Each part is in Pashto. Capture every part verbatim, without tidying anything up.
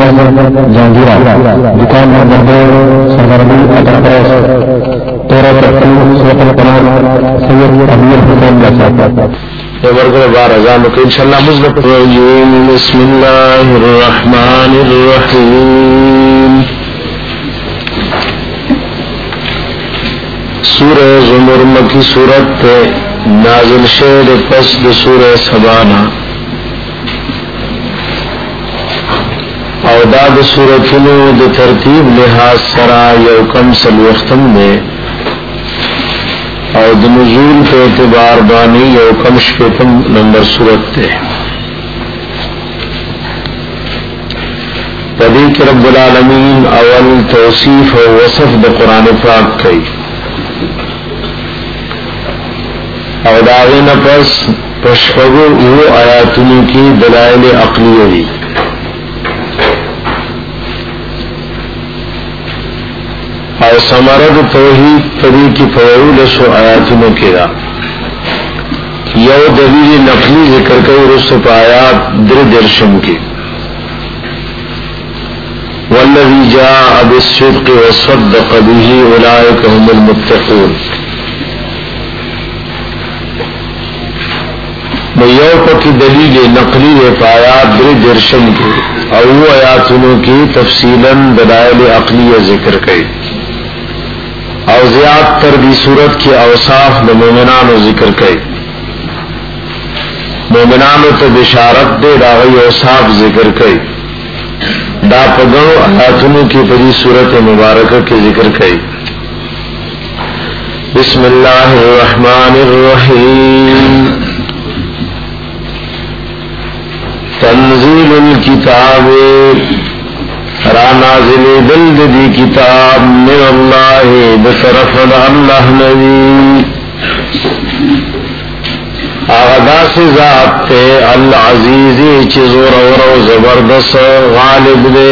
जहांगीरा दुकान नंबर दो सरगर्मी अदर प्रेस तेरह तकलीफ सोतल कनाल सैयद अमीर हुसैन का वर्ग बार हजार को इंशाल्लाह मुझमें बिस्मिल्लाहिर्रहमानिर्रहीम। सूरह ज़ुमर मक्की सूरत नाज़िल शेर पस द सूरह सबाना और दाद सूरतनो द तरतीब लिहाज सरा यौकम सलवख्तम में और द नुज़ूल के एतबार बानी यौकम शपेतम नंबर सूरत थे। पदी के रब्बुल आलमीन अवल तौसीफ और वसफ द कुरान पाक कई और दावे नफस पशपगो वो आयातुनी की दलाइल अक़लियी और समरद तौहीद पदी की फौल सो आयातुनों के दा यौ दलील नकली जिक्र कर रुसफ आयात दिर दर्शम की वल्लज़ी जाअ बिस्सिद्क़ वसद्दक़ बिही उलाइका हुमुल मुत्तक़ून। यौ की दलील नकली आयात दिर दर्शम की और वो आयातुनों की तफसीलन दलाइल अक़लिया जिक्र कई और ज़ियाद तर दी सूरत की अवसाफ द मोमिनानो जिक्र कई। मोमिनानो तो बिशारत दे दावी अवसाफ जिक्र कई दा पगो आयातुनों की पदी सूरत मुबारक के जिक्र कई। बिस्मिल्लाहिर्रहमानिर्रहीम। तंजीलुल किताब रानाजिल दिल दी किताब मिन अल्लाह बतरफ अल्लाह नबी आगदा से जात थे अल अजीज़ी चिज़ोर और जबरदस्त गालिब दे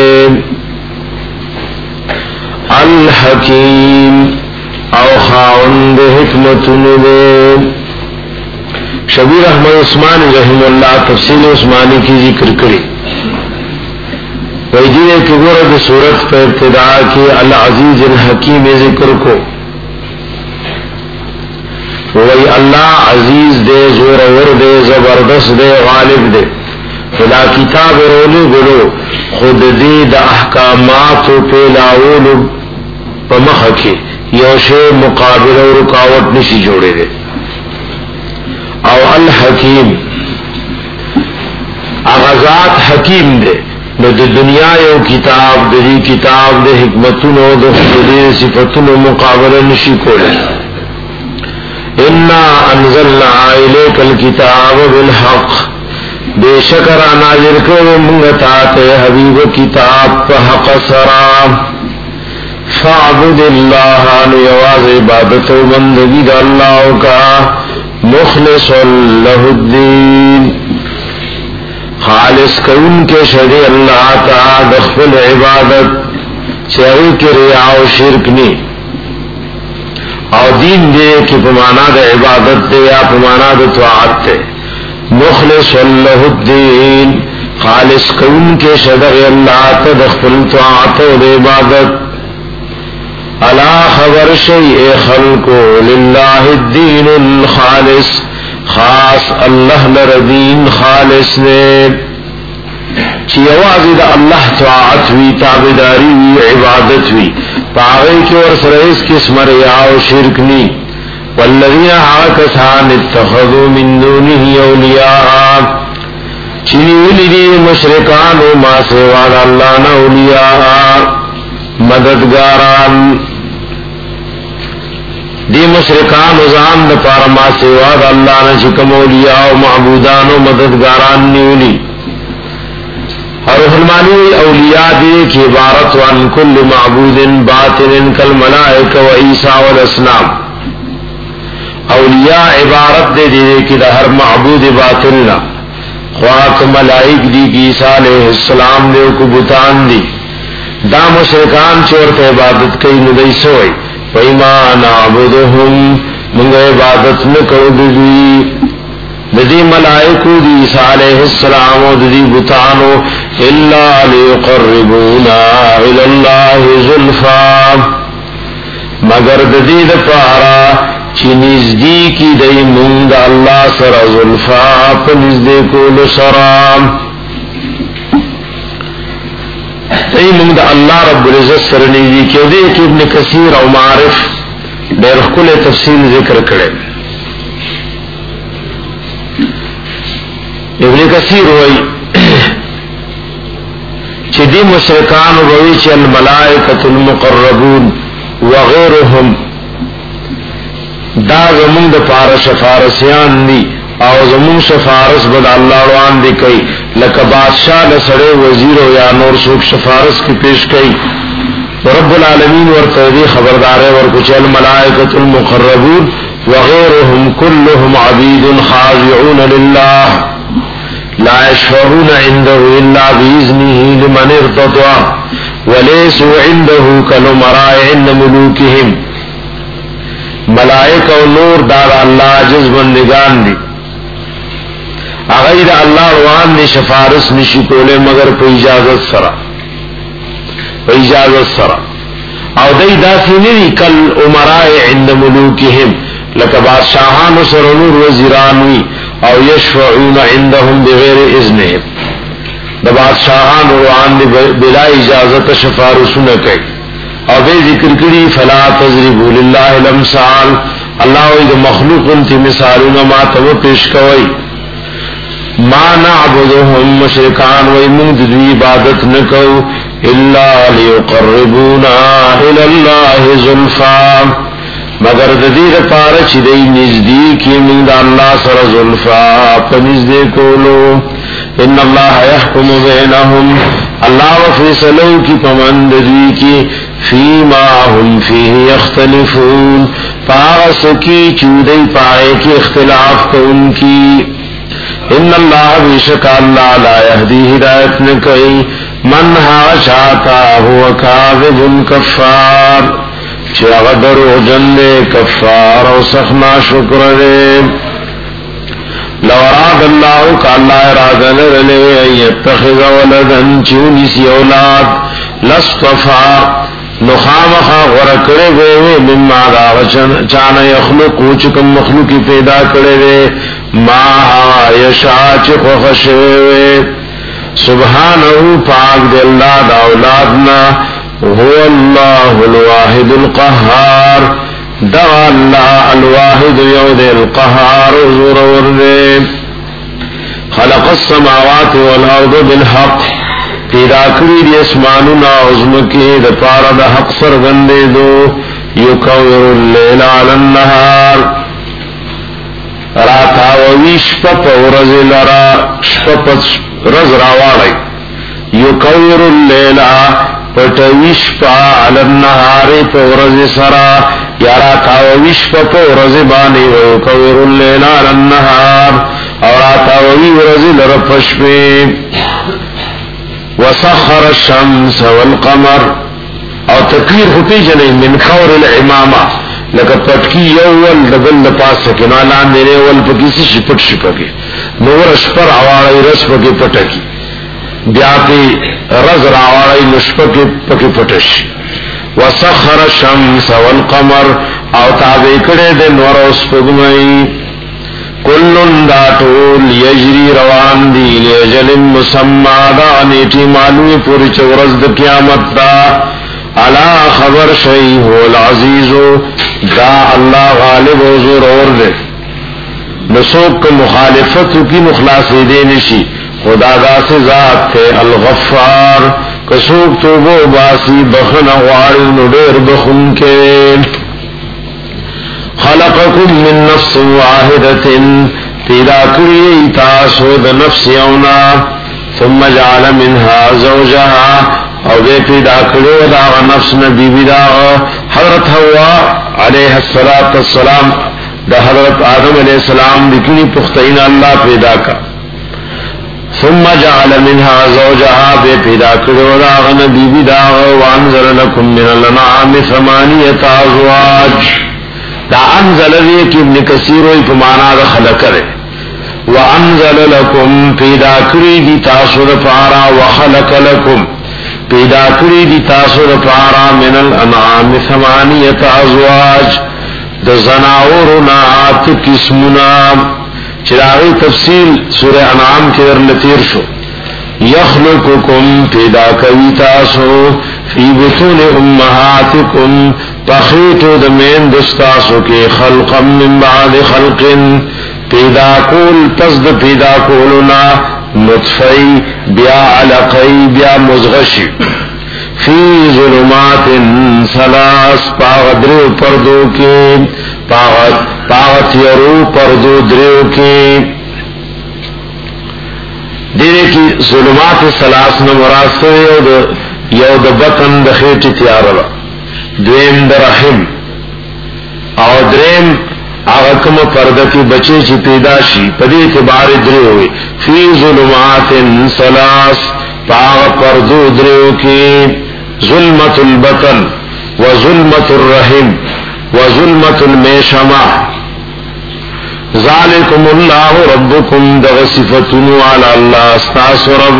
अल हकीम औ खाउंद हिकमतुन दे। शबीर अहमद उस्मानी रहिमहुल्लाह तफसील उस्मानी की जिक्र करी वही कि गोरद सूरत पर इब्तिदा की अल अजीज अल हकीम जिक्र को वही अल्लाह अजीज दे जोरवर दे जबरदस्त दे गालिब दे खुदा किताब रोले बोलो खुद दे द अहकामात पे लाओल पमख के योशे मुकाबिल और रुकावट निशी जोड़े दे और अल हकीम आगाजात हकीम दे न दुनिया यो किताब दरी किताब दे हिकमतुन और दे सिफतुन मुकाबला निशी कोले। इन्ना अंज़लना इलैकल किताब बिलहक़ बेशकर नाज़िल करो मुंगताते हबीब किताब हक़ सरा फ़अब्दिल्लाह नवाज़ इबादत बंदगी द अल्लाह का मुख़लिसन लहुद्दीन खालिस कौन के शरी अल्लाह का दखल इबादत चाहे के रिया और शिरक नी और दीन दे कि पमाना द इबादत दे या पमाना द तआत दे मुख़लिसन लहुद्दीन खालिस कौन के शरी अल्लाह का दखल तआत और इबादत अला खबर शैء खल्को लिल्लाहिद्दीनुल खालिस खास अल्लाह लरदीन खालिस ने चियावाज़ी दा अल्लाह तआत हुई ताबेदारी हुई इबादत हुई पावे के और सरेस किस्म रिया और शिरक नी। वल्लज़ीना आकसान इत्तखज़ू मिन दूनिही औलिया चीनी उलिदी मुशरिकान व मा सिवा अल्लाह न औलिया मददगारान दी मुशरिकान उजान द पारा मा सिवा अल्लाह न चिकम औलिया व महबूदान व मददगारान नीउली और फरमानी औलिया दी की इबारत वन कुल माबूदिन बातिन कल मलाइका व ईसा वल अस्नाम। औलिया इबारत दे दी कि हर माबूद बातिन ना ख्वाक मलाइक दी की ईसा अलैहिस्सलाम ने को बुतान दी दा मुशरिकान चोरते इबादत कई नुदई सोई वैमा नाबुदहुम मुंगे इबादत न करो दी नदी मलाइकू दी ईसा अलैहिस्सलाम दी बुतानो الا ليقربونا الى الله زلفا مگر د دې لپاره چې نږدې کی دی مونږ الله سره زلفا په نږدې کولو سره دی مونږ الله رب العزت سره نږدې کېدې کې ابن کثیر او معارف ډېر خپل تفصیل ذکر کړي ابن کثیر وایي چې دې مشرکان وایي چې الملائکه المقربون وغيرهم دا زمون د پاره شفارسیان دي او زمون شفارس بد الله روان دي کوي لکه بادشاہ له سره وزیر او یا نور څوک شفارس کی پیش کوي رب العالمین ورته دي خبرداري ورکو چې الملائکه المقربون وغيرهم كلهم عبيد خاضعون لله لا يشفعون عنده الا باذنه لمن ارتضى وليسوا عنده كالامراء عند ملوكهم ملائکه او نور دار الله عجز بندگان دي اغه دا الله روان دي شفارس نشي کوله مگر په اجازه سره په اجازه سره او دای داسې نه دي کل امراء عند ملوکهم لکه بادشاہان سره نور وزیران وي او يشفعون عندهم بغیر اذنهم د بادشاہان روان دي بلا اجازه شفارسونه کوي او به ذکر کړي فلا تضربوا لله الامثال الله د مخلوق انت مثالونه ما ته پیش کوي ما نعبدهم مشرکان وای موږ د عبادت نکو الا ليقربونا الى الله زلفا مگر د دې لپاره چې د نزدیکی موږ د الله سره زلفا په نزدې کولو ان الله يحكم بينهم الله فیصلو کی پمند دی کی فيما هم فيه يختلفون پاس کی چودئی پائے کی اختلاف کو ان کی ان اللہ بیشک اللہ لا يهدي ہدایت نہ کئی من ها شاتا هو کاذب کفار چا غدر جن کفار او سخنا شکر دے لو اراد اللہ کا اللہ ارادہ لرلے یتخذ ولدا چونیسی اولاد لصطفا نخامخا غرکڑے گئے مما دا چانا یخلقو چکم مخلوقی پیدا کرے گئے ما یشا چکو خشوے سبحانہو پاک دے اللہ دا اولادنا هو اللہ الواحد القہار دا اللہ الواحد یود القہار زور وردے خلق السماوات والارض بالحق پیدا کری دی اسمانونا عظمکی دا پارا دا حق سرگندے دو یکور اللیل علی النهار راتا ووی شپپ ورز لرا شپپ رز راواری یکور اللیل پتوی شپا علی النهار پورز سرا یا راتا ووی شپپ ورز بانی ویکور اللیل علی النهار اور راتا ووی ورز لرا پشپی وسخر الشمس والقمر او تکویر ہوتی جنہی من خور العمامہ لکا پتکی یول دبل پاس سکنا لان دینے ول پکیسی شپٹ شپکی نور اشپر عواری رس پکی پتکی بیاتی رز راواری نشپکی پکی پتش وسخر الشمس والقمر او تابع دے نور اس پگمئی کلن دا طول یجری روان دی لیجل مسمع دا نیٹی معلومی پوری چورز دا قیامت دا علا خبر شئی ہو العزیزو دا اللہ غالب و زور اور دے نسوک کا مخالفت کی مخلاصی دے نشی خدا دا سے ذات تے الغفار کسوک تو وہ باسی بخن غوار نڈیر بخن کے خلقكم من نفس واحدة پیدا کری تاسو د نفس یونا ثم جعل منها زوجها او دے پیدا کری دا نفس نبی بیدا حضرت حوا علیہ السلام دا حضرت آدم علیہ السلام دکنی پختین اللہ پیدا کا ثم جعل منها زوجها بے پیدا کری دا نبی بیدا وانزل لكم من الانعام ثمانیة ازواج دا انزل دی کی ابن کثیر وی پمانا دا خلق کرے وانزل لكم پیدا کړی دي تاسو لپاره وخلق لكم پیدا کړی دي تاسو لپاره من الانعام ثمانیه ازواج د زناورنا ات قسمنا چراغی تفصیل سورہ انعام کې ورلتیر شو یخلقکم پیدا کوي تاسو فی بطون امهاتکم تخیطو دمین دستاسو کې خلقا من بعد خلق پیدا کول پس د پیدا کولنا نطفی بیا علقی بیا مزغشی فی ظلمات سلاس پاغدریو پردو کے پاغتیرو پردو دریو کے دینے کی ظلمات سلاس نمراسو یو دا یو دا بطن دا خیٹی تیارا دویم دا رحم او دریم آغا کم پردہ کی بچے چی پیدا شی پدی اعتبار دریو ہوئی فی ظلمات سلاس پاغ پردو دریو کی ظلمت البطن و ظلمت الرحم و ظلمت المیشمہ ذالکم اللہ ربکم دغصفتنو علی اللہ استاس رب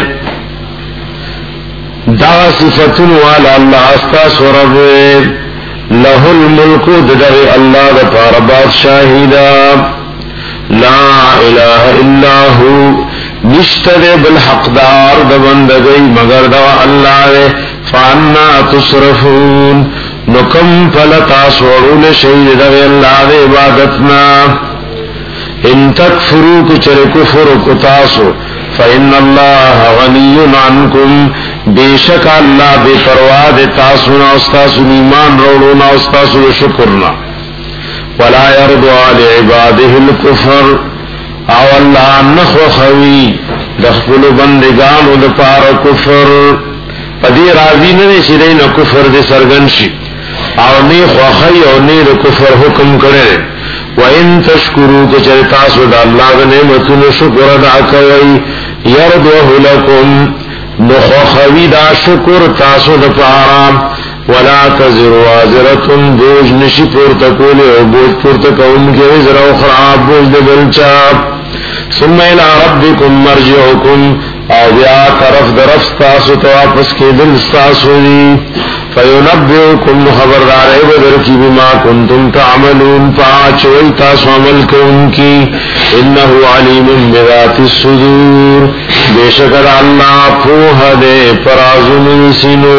دغصفتنو علی اللہ استاس رب له الملک دغه الله د پاره بادشاہی دا لا اله الا هو نشتره بالحقدار د بندګۍ مگر دا الله فانا تصرفون نکم فلتا سوړول شي دغه الله د عبادتنا ان تکفروا کچر کفر کو تاسو فإن الله غني عنكم بیشک اللہ بے پرواہ دے تاسونا استاسو ایمان روڑونا استاسو شکرنا ولا يرضى لعباده الكفر او اللہ نخو خوی دخل بندگانو دپار کفر پدی راضی ننے شرین کفر دے سرگنشی او نی خوخی او نی دے کفر حکم کرے وَإِن تَشْكُرُوا كَچَرِ تاسو دا اللہ دا نعمتون شکر دا کوئی يَرْضُوهُ لَكُمْ نخوخوی دا شکر تاسو دا پارام ولا تزر وازرتن بوج نشی پورتا کولی او بوج پورتا کون کے وزر اخراب بوج دا بلچاب ثم الى ربکم مرجعکم او بیا طرف درف تاسو تواپس کے دل ستاسو دی فینبئکم خبردار بدر کی بما کنتم تعملون پاچوئی تاسو عمل کون کی انہو علیم بذات الصدور بے شکر اللہ پوہ دے پرازن سنو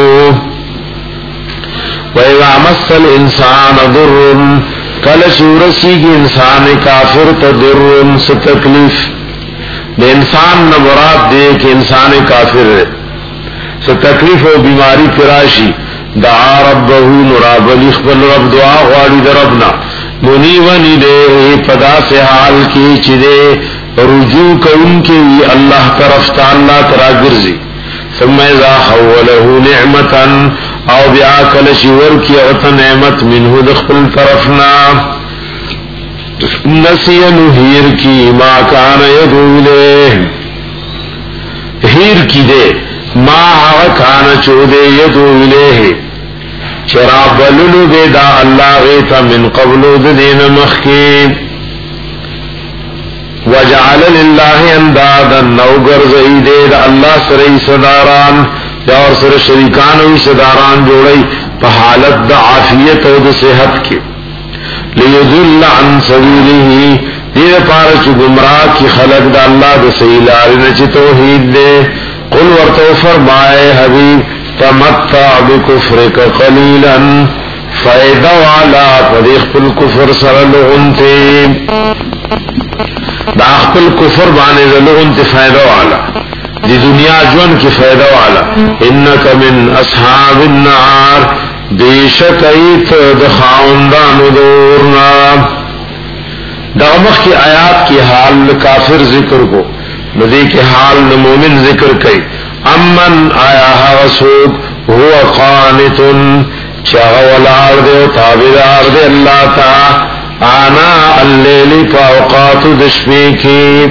وَإِذَا مَسَّ الْإِنسَانَ ضُرٌّ کلچ ورسی کی انسان کافر تضرٌ ستکلیف دے انسان نمراد دے کہ انسان کافر ہے ستکلیف و بیماری پراشی دعا ربہو نراب لخبل رب دعا غالی در ربنا منیونی دے پدا سے حال کی چدے رجوع کن کے اللہ طرف تا اللہ ترا گرزی ثم اذا حولہو نعمتا او بیا کلشور کی اغتا نعمت منہو دخل طرفنا نسی نہیر کی ما کان یدو لے ہیر کی دے ما آغا کان چودے یدو لے چرا بللو بے دا اللہ غیتا من قبلو دین مخی وجعل للہ اندادا نوگر زیدے دا اللہ سرئی صداران یا اور سر شریکانوی صداران جوڑی پا حالت دا عافیت و دا صحت کی لیدل عن سبیلہی دیر پارچ گمراہ کی خلق دا اللہ دا سیلارن چی توحید دے قل ورطو فرمائے حبیب تمتع بکفرک قلیلا فائدہ والا فدیخ پل کفر سر لغنتے دا اخپل کفر بانے دا لغنتے فائدہ والا دی دنیا جون کی فائدہ والا انکا من اصحاب النار بیشک ایت دخاؤندان دورنا دا مخ کی آیات کی حال کافر ذکر کو ندی کے حال مومن ذکر کئی امن آیا حوسوک ہوا قانتن چاہ والار دے و تابدار دے اللہ تا آنا اللیلی پا اوقات دشمی کی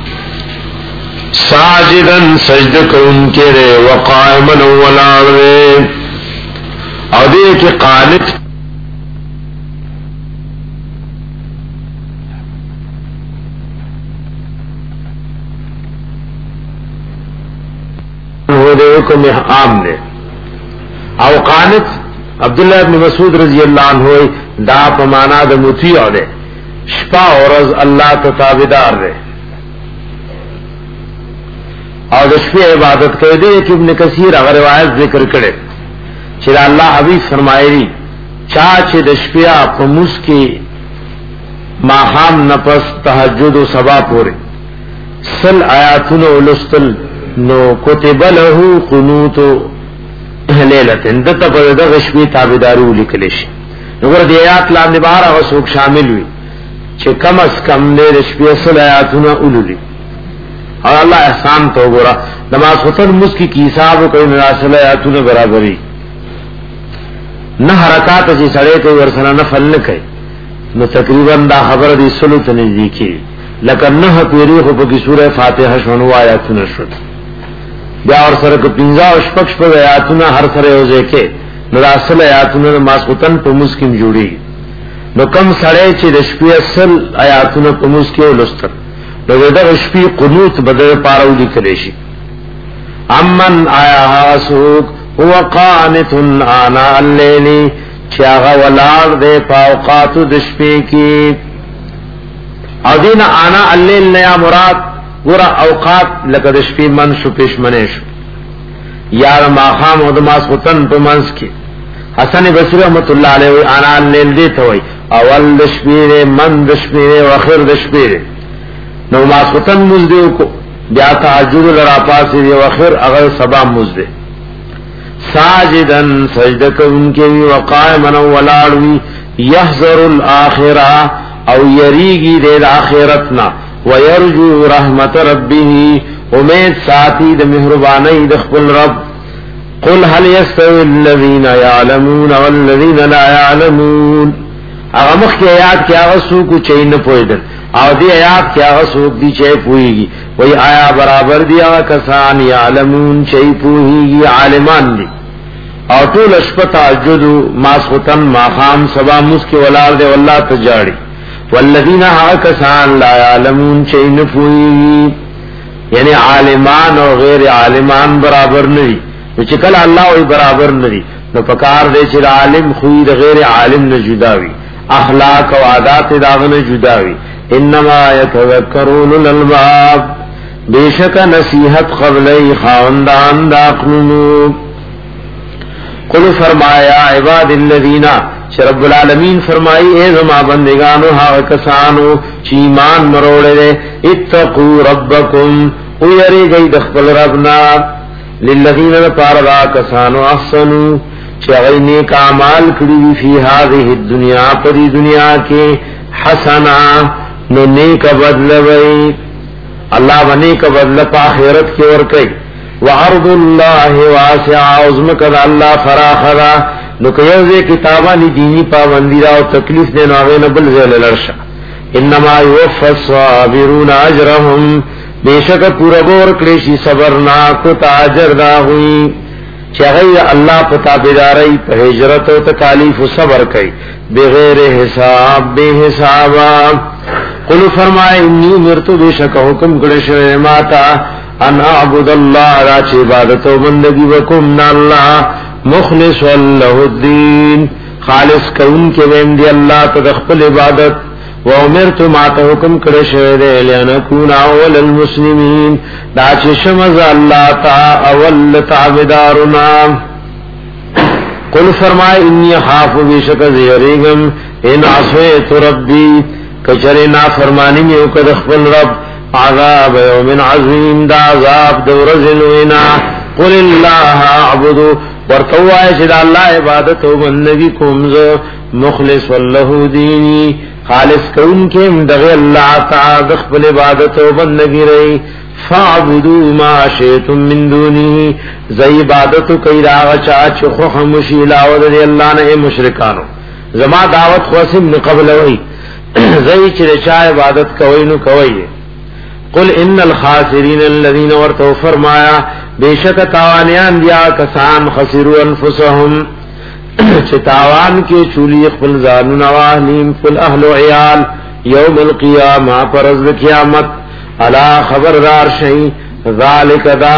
ساجدن سجد کن کے رے وقائمن والار دے او دے کہ قانت دے حکم عام دے. او قانت عبداللہ ابن مسعود رضی اللہ عنہ دا پمانا دا مطیع دے شپا ورز اللہ تتابدار دے اور دا شپی عبادت کر دے کہ ابن کثیر اگر روایت ذکر کرے چرا اللہ حبیب فرمائے دی چاچ دا شپیا پموس کی ماہام نفس تحجد و سبا پورے سل آیاتن ولستل نو کتب لہو قنوتو لیلتن دتا پر دا غشبی تابدارو لکلش نگر دی آیات لاندے بارا غسوک شامل ہوئی چھے کم از کم دے رشبی سل آیاتن اولولی اور اللہ احسان تو گورا نماز خطر مسکی کی حساب کوئی نراسل آیاتن برابری نہ حرکات جی سڑے کوئی ورسنا نفل نکے نو تقریبا دا خبر دی سلو تنزدیکی لکن نہ پیری خوب کی سورہ فاتحہ شنو آیاتن شد بیا اور سره کو پنځه او شپږ شپږ آیاتونه هر سره یوځای کې نو اصل آیاتونه ماسختن په مسکم جوړي نو کم سره چې د شپې اصل آیاتونه په مسکه ولستر نو د شپې قنوت بدل پارو لیکل شي امن آیا سوق هو قانت انا الليل چې هغه ولار دې پاوقات د شپې کې اذن انا الليل نیا مراد ګورا اوقات لکه د شپې من شو پښمنه شو یا ما خام او د ماسختن په منځ کې حسن بصری رحمت الله علیه انا الليل دې ته وای اول د شپې من د شپې او اخر د شپې نو ماسختن مزدیو کو بیا تهجد لرا پاسې او اخر هغه سبا مزده ساجدن سجده کوونکې وقائما ولاړوي يحذر الاخره او یریږي د اخرتنا ويرجو رحمت ربه امید ساتي د مهرباني د خپل رب قل هل يستوي الذين يعلمون والذين لا يعلمون هغه مخکې آیات کې هغه څوک چې نه پوهیدل او دې آیات کې هغه څوک دي چې پوهیږي وای آیا برابر دي هغه کسان يعلمون چې پوهیږي عالمان دي او ټول شپه تهجد ماسختن ماخام سبا مسکه ولار دي والله تجاړي والذین حقسان لا يعلمون شيء نفوی یعنی عالمان او غیر عالمان برابر ندی چې کله الله وی برابر ندی نو پکار دی چې عالم خو د غیر عالم نه جداوي اخلاق او عادات داغه جداوي انما يتذكرون الالباب بیشک نصیحت قبلی خواندان داقلنو قل فرمایا عباد الذین رب العالمین فرمائی اے زما بندگانو ہاں کسانو چی ایمان مروڑے دے اتقو ربکم او یری گئی دخبل ربنا للذین پاردا کسانو احسنو چی اغی نیک اعمال کری فی هذه الدنیا پری دنیا کے حسنا نو نیک بدل وی اللہ و نیک بدل پا آخرت کے ورکی وعرض اللہ واسع عظمکد اللہ فراخدا نو کيوزه کتابانی دینی پابندی را او تکلیف دین او نه بل زل لرشا انما يوفى الصابرون اجرهم بیشک پورا بور کلیشی صبرنا کو تاجر دا ہوئی چاہیے اللہ پتا بیداری په ہجرت او تکالیف صبر کئ بغیر حساب بے حسابا قل فرمائے انی مرتو بیشک حکم کړه شوی ماتا ان اعبد الله را چې عبادت او بندگی وکم نا الله مخلص له الدین خالص کون کے وین دی اللہ تدخل عبادت و امرت ما ته حکم کړه شوی دی لنکون اول المسلمین دا چې شمز الله تا اول تعبدارنا قل فرمائے انی خاف بیشک زیریگم ان عصیت ربی کچری نا فرمانی میں وکد خپل رب عذاب یوم عظیم دا عذاب دورزلوینا قل اللہ اعبدو ورتوائے چې الله عبادت او بندگی کوم زه مخلص والله دینی خالص کون کې دغه الله تعالی خپل عبادت او بندگی رہی فاعبدوا ما شئتم من دونه زئی عبادت کوي راغ چا چې خو خاموشي علاوه دی الله نه مشرکانو زما دعوت خواسم نه قبل وای زئی چې چا عبادت کوي نو کوي قل ان الخاسرین الذين ورتو فرمایا بیشک تاوانیان دیا کسان خسروا انفسهم چتاوان کے چولی خپل زانون واهلیم فل اهل عیال یوم القیامه پرز قیامت الا خبردار شئی ذالک دا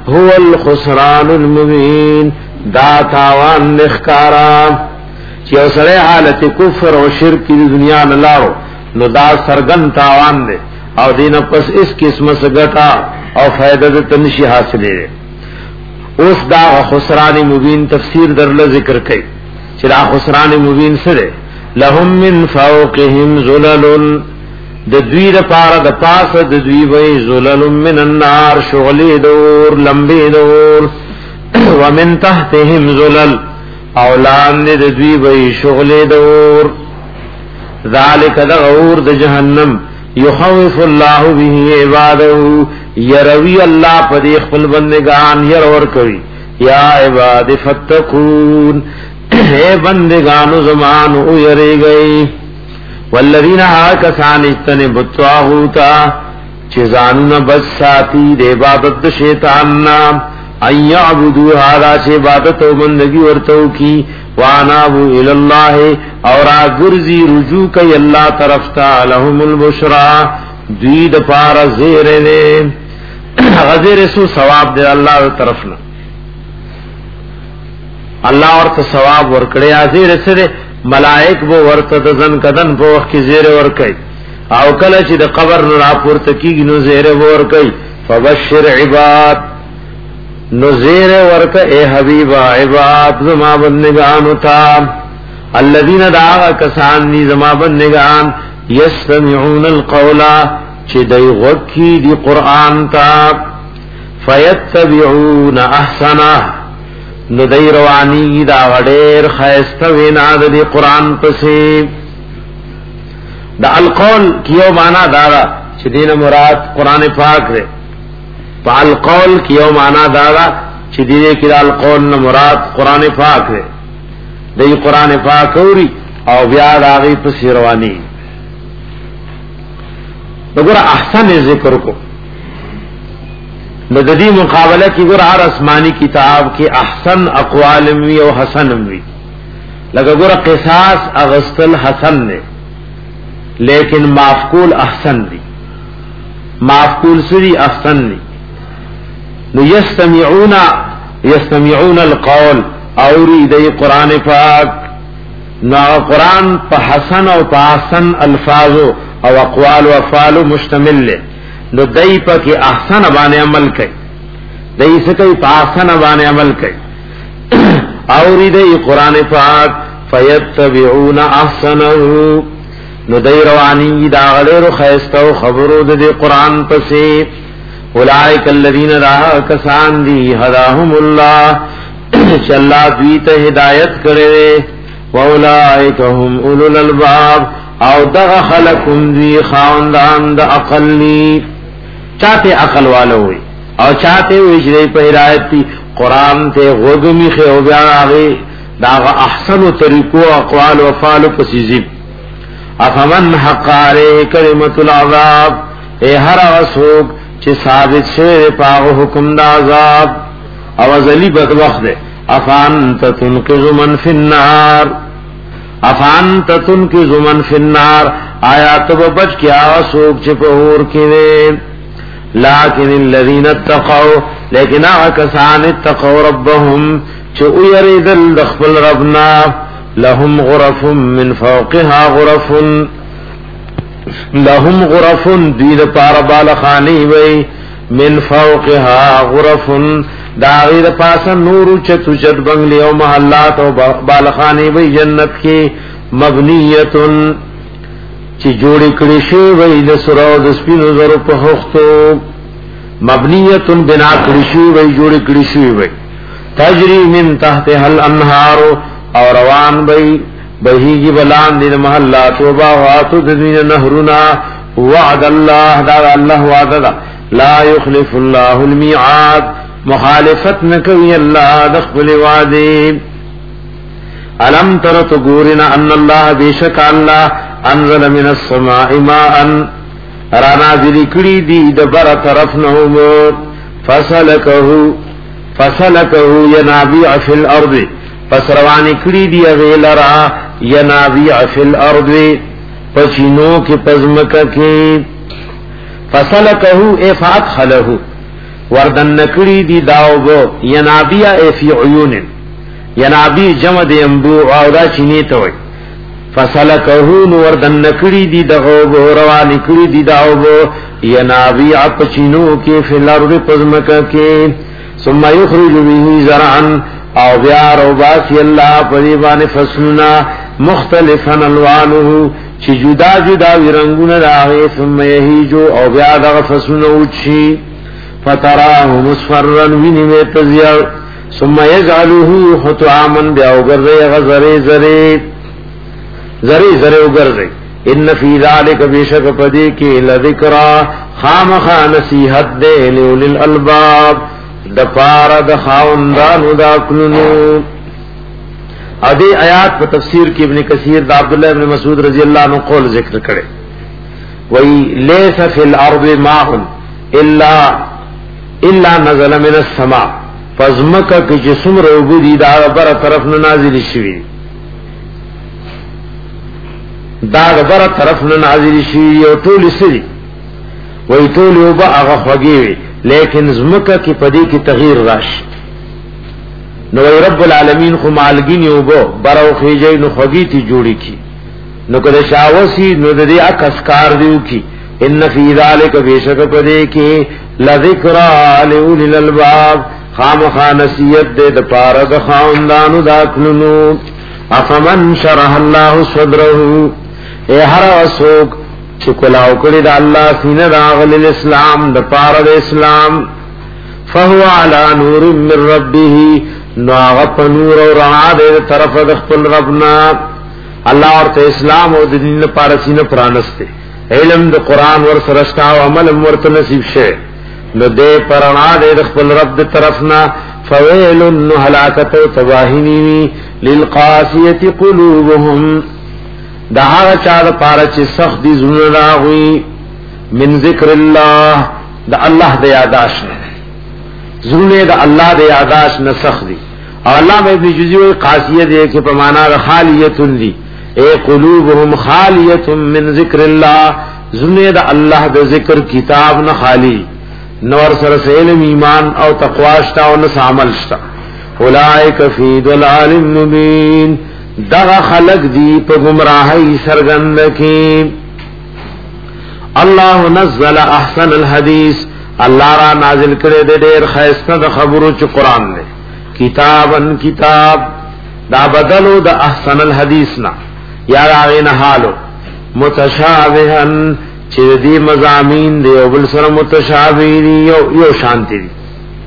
هو الخسران المبین دا تاوان نخکارا چی اوسره حالت کفر و شرک کی دنیا نلارو نو دا سرگن تاوان دے او دین پس اس قسم سگتا او فائدہ تنشی حاصلے دے اس دا خسران مبین تفسیر درل ذکر کئی چی دا خسران مبین سرے لهم من فوقهم ظلل د دوی د پاره د پاسه د دوی وی ظلل من النار شغلی دور لمبی دور ومن تحتهم ظلل اولان د دوی وی شغلی دور ذالک د غور د جهنم یخوف الله به عباده یروی الله په خپل بندگان ير ور کوي یا عباد فتقون اے بندگانو زمانو یری گئی والذین آکسان اجتنبوا الطاغوت چزانون بس ساتی دے عبادت شیطان نام ان یعبدو هذا چه عبادت و بندگی ورتو کی وانابو الاللہ اور آگرزی رجوع کئی اللہ طرفتا لهم البشرا دوید پار زیرنے غزیر سو ثواب دے اللہ طرفنا اللہ ورته ثواب ورکړي ازیر سره ملائک بو ورته د ځن کدن په وخت کې زیره ورکړي او کله چې د قبر نه راپورته کیږي نو زیره ورکړي فبشر عباد نو زیره ورکړي اے حبیب عباد زما بندگان تا الذين دعا کسان ني زما بندگان يستمعون القول چې دای غوکی دی قران تا فيتبعون احسنه نو دای رواني دا وړر خيسته وینا د قرآن پسې دا القول کیو معنا دا چې دین مراد قرآن پاک دی په القول کیو معنا دا چې دې کې القول نه مراد قرآن پاک دی دای قرآن پاک اوري او بیا دا غي پسې رواني وګوره احسن ذکر کو نو د دې مقابله کې ګور هر آسمانی کتاب کې احسن اقوال وی او حسن وی لکه ګور قصاص اغسطل حسن نه لیکن معقول احسن دی معقول سری احسن دی نو یستمعون یستمعون القول اوری دی قرآن پاک نو قرآن په حسن او په احسن الفاظ او اقوال و افعال مشتمل له نو دای په کې احسن باندې عمل کوي دای څه کوي په احسن باندې عمل کوي اوری دی قرآن پاک فیتبعون احسنه نو دای رواني دا غلو خيستو خبرو د قرآن پسې اولئک الذین راہ کسان دی هداهم الله چې الله دوی ته هدایت کړي و اولئک هم اولو الالباب او دغه خلقم دی خاندان د عقلی چاته عقل والو وي او چاته وي چې په هدایت قرآن ته غوګمی خو بیا هغه داغه احسن طریقو اقوال او افعال پسې افمن حق علیه کلمۃ العذاب اے هر اسوک چې ثابت شوی په حکم د عذاب او ذلی بدبخت ده افان تنقذ من فی النار افان تنقذ من فی النار آیات وبچ کیا اسوک چې په اور کې لیکن الذين اتقوا لیکن هغه کسان اتقوا ربهم چې ويریدل د خپل ربنا لهم غرف من فوقها غرف لهم غرف دید پار بالخانی وی من فوقها غرف داغیر پاس نور چتو چت بنگلی و محلات و بالخانی وی جنت کی مبنیتن چی جوڑی کڑشی وی دسرو دسپینو ذرو پخختو مبنیتن بنا کڑشی وی جوڑی کڑشی وی تجری من تحت حل انہارو اور روان بئی بہیگی بلان دین محلات و باغاتو دین نهرنا وعد اللہ دا اللہ وعد دا لا يخلف اللہ المیعاد مخالفت نکوی اللہ دخبل وعدی علم ترت گورنا ان اللہ بیشک اللہ انزل من السماء ماء رانا ذلی کڑی دی دبر طرف نهومت فسلکہو فسلکہو ینابیع فی الارض پس روانی کڑی دی غیلرا ینابیع فی الارض پچینو کی پزمکا کی فسلکہو اے فادخلہو وردن نکړي دي داوبو ینابیا فی عیون ینابی جمع د انبو او دا چینه ته وای فسلکه وردن نکړي دي دغه روان نکړي دي داوبو ینابی اپ چینو کې فلارو پزمکه کې ثم یخرج به زرعا او بیا روباسی الله پری باندې فصلنا مختلفا الوانه چې جدا جدا ورنګونه راغې ثم یهیجو او بیا دغه فصلونه وچی فتراه مصفرا وینه تزیار ثم یجعله حطاما بیا وګرځي غزره زره زره زره وګرځي ان فی ذلک بیشک پدی کې لذکرا خامخا نصیحت دے لول الالباب د پار د خاوندانو د عقلونو. ادي آیات په تفسیر کې ابن کثیر د عبد الله ابن مسعود رضی الله عنه قول ذکر کړي وی لیس فی الارض ماء الا الا نزل من السماء فزمکه کې جسم روبدي دا بر طرف نه نازل شوی دا بر طرف نه نازل شوی او ټول سری وی ټول یو به هغه خوږي لیکن زمکه کې پدې کې تغییر راشي نو رب العالمین خو مالګین یو بو برو خېجې نو خوږی تی جوړی کی نو کله شاوسی نو د دې عکس کار دیو کی ان فی ذلک بیشک پدې کې لذکر لأولی الالباب خامخا نصیحت دې د پاره د خاوندانو داخلونو. افمن شرح الله صدره اے هر اسوک چې کلاو کړی د الله سینه راغل الاسلام د پاره د اسلام فهو علی نور من ربه ناغ نور او رڼا د طرف د خپل ربنا الله ورته اسلام او د دین لپاره سینه پرانسته علم د قران ور سرشتا او عمل ورته نصیب شه نو دې پرانا د خپل رب د طرفنا فویل هلاکت او تباہی للقاسیه قلوبهم دا هغه چا د پاره چې سخت دي زړه راغوي من ذکر الله د الله د یاداش نه زړه د الله د یاداش نه سخت دي او الله مې ابن جزئی قاسیه دې کې په معنا د خالیت دي اے قلوبهم خالیه من ذکر الله زړه د الله د ذکر کتاب نه خالی نور سره علم ایمان او تقوا شتا او نه عمل شتا اولئک فی ضلال مبین دغه خلق دی په گمراهی سرګند کې. الله نزل احسن الحديث الله را نازل کړي د ډېر خیسته د خبرو چې قران دی کتابن کتاب دا بدلو د احسن الحديث نا یا راغین حالو متشابهن چې دې مضامین دی او بل سره متشابه دي یو یو شانتی دي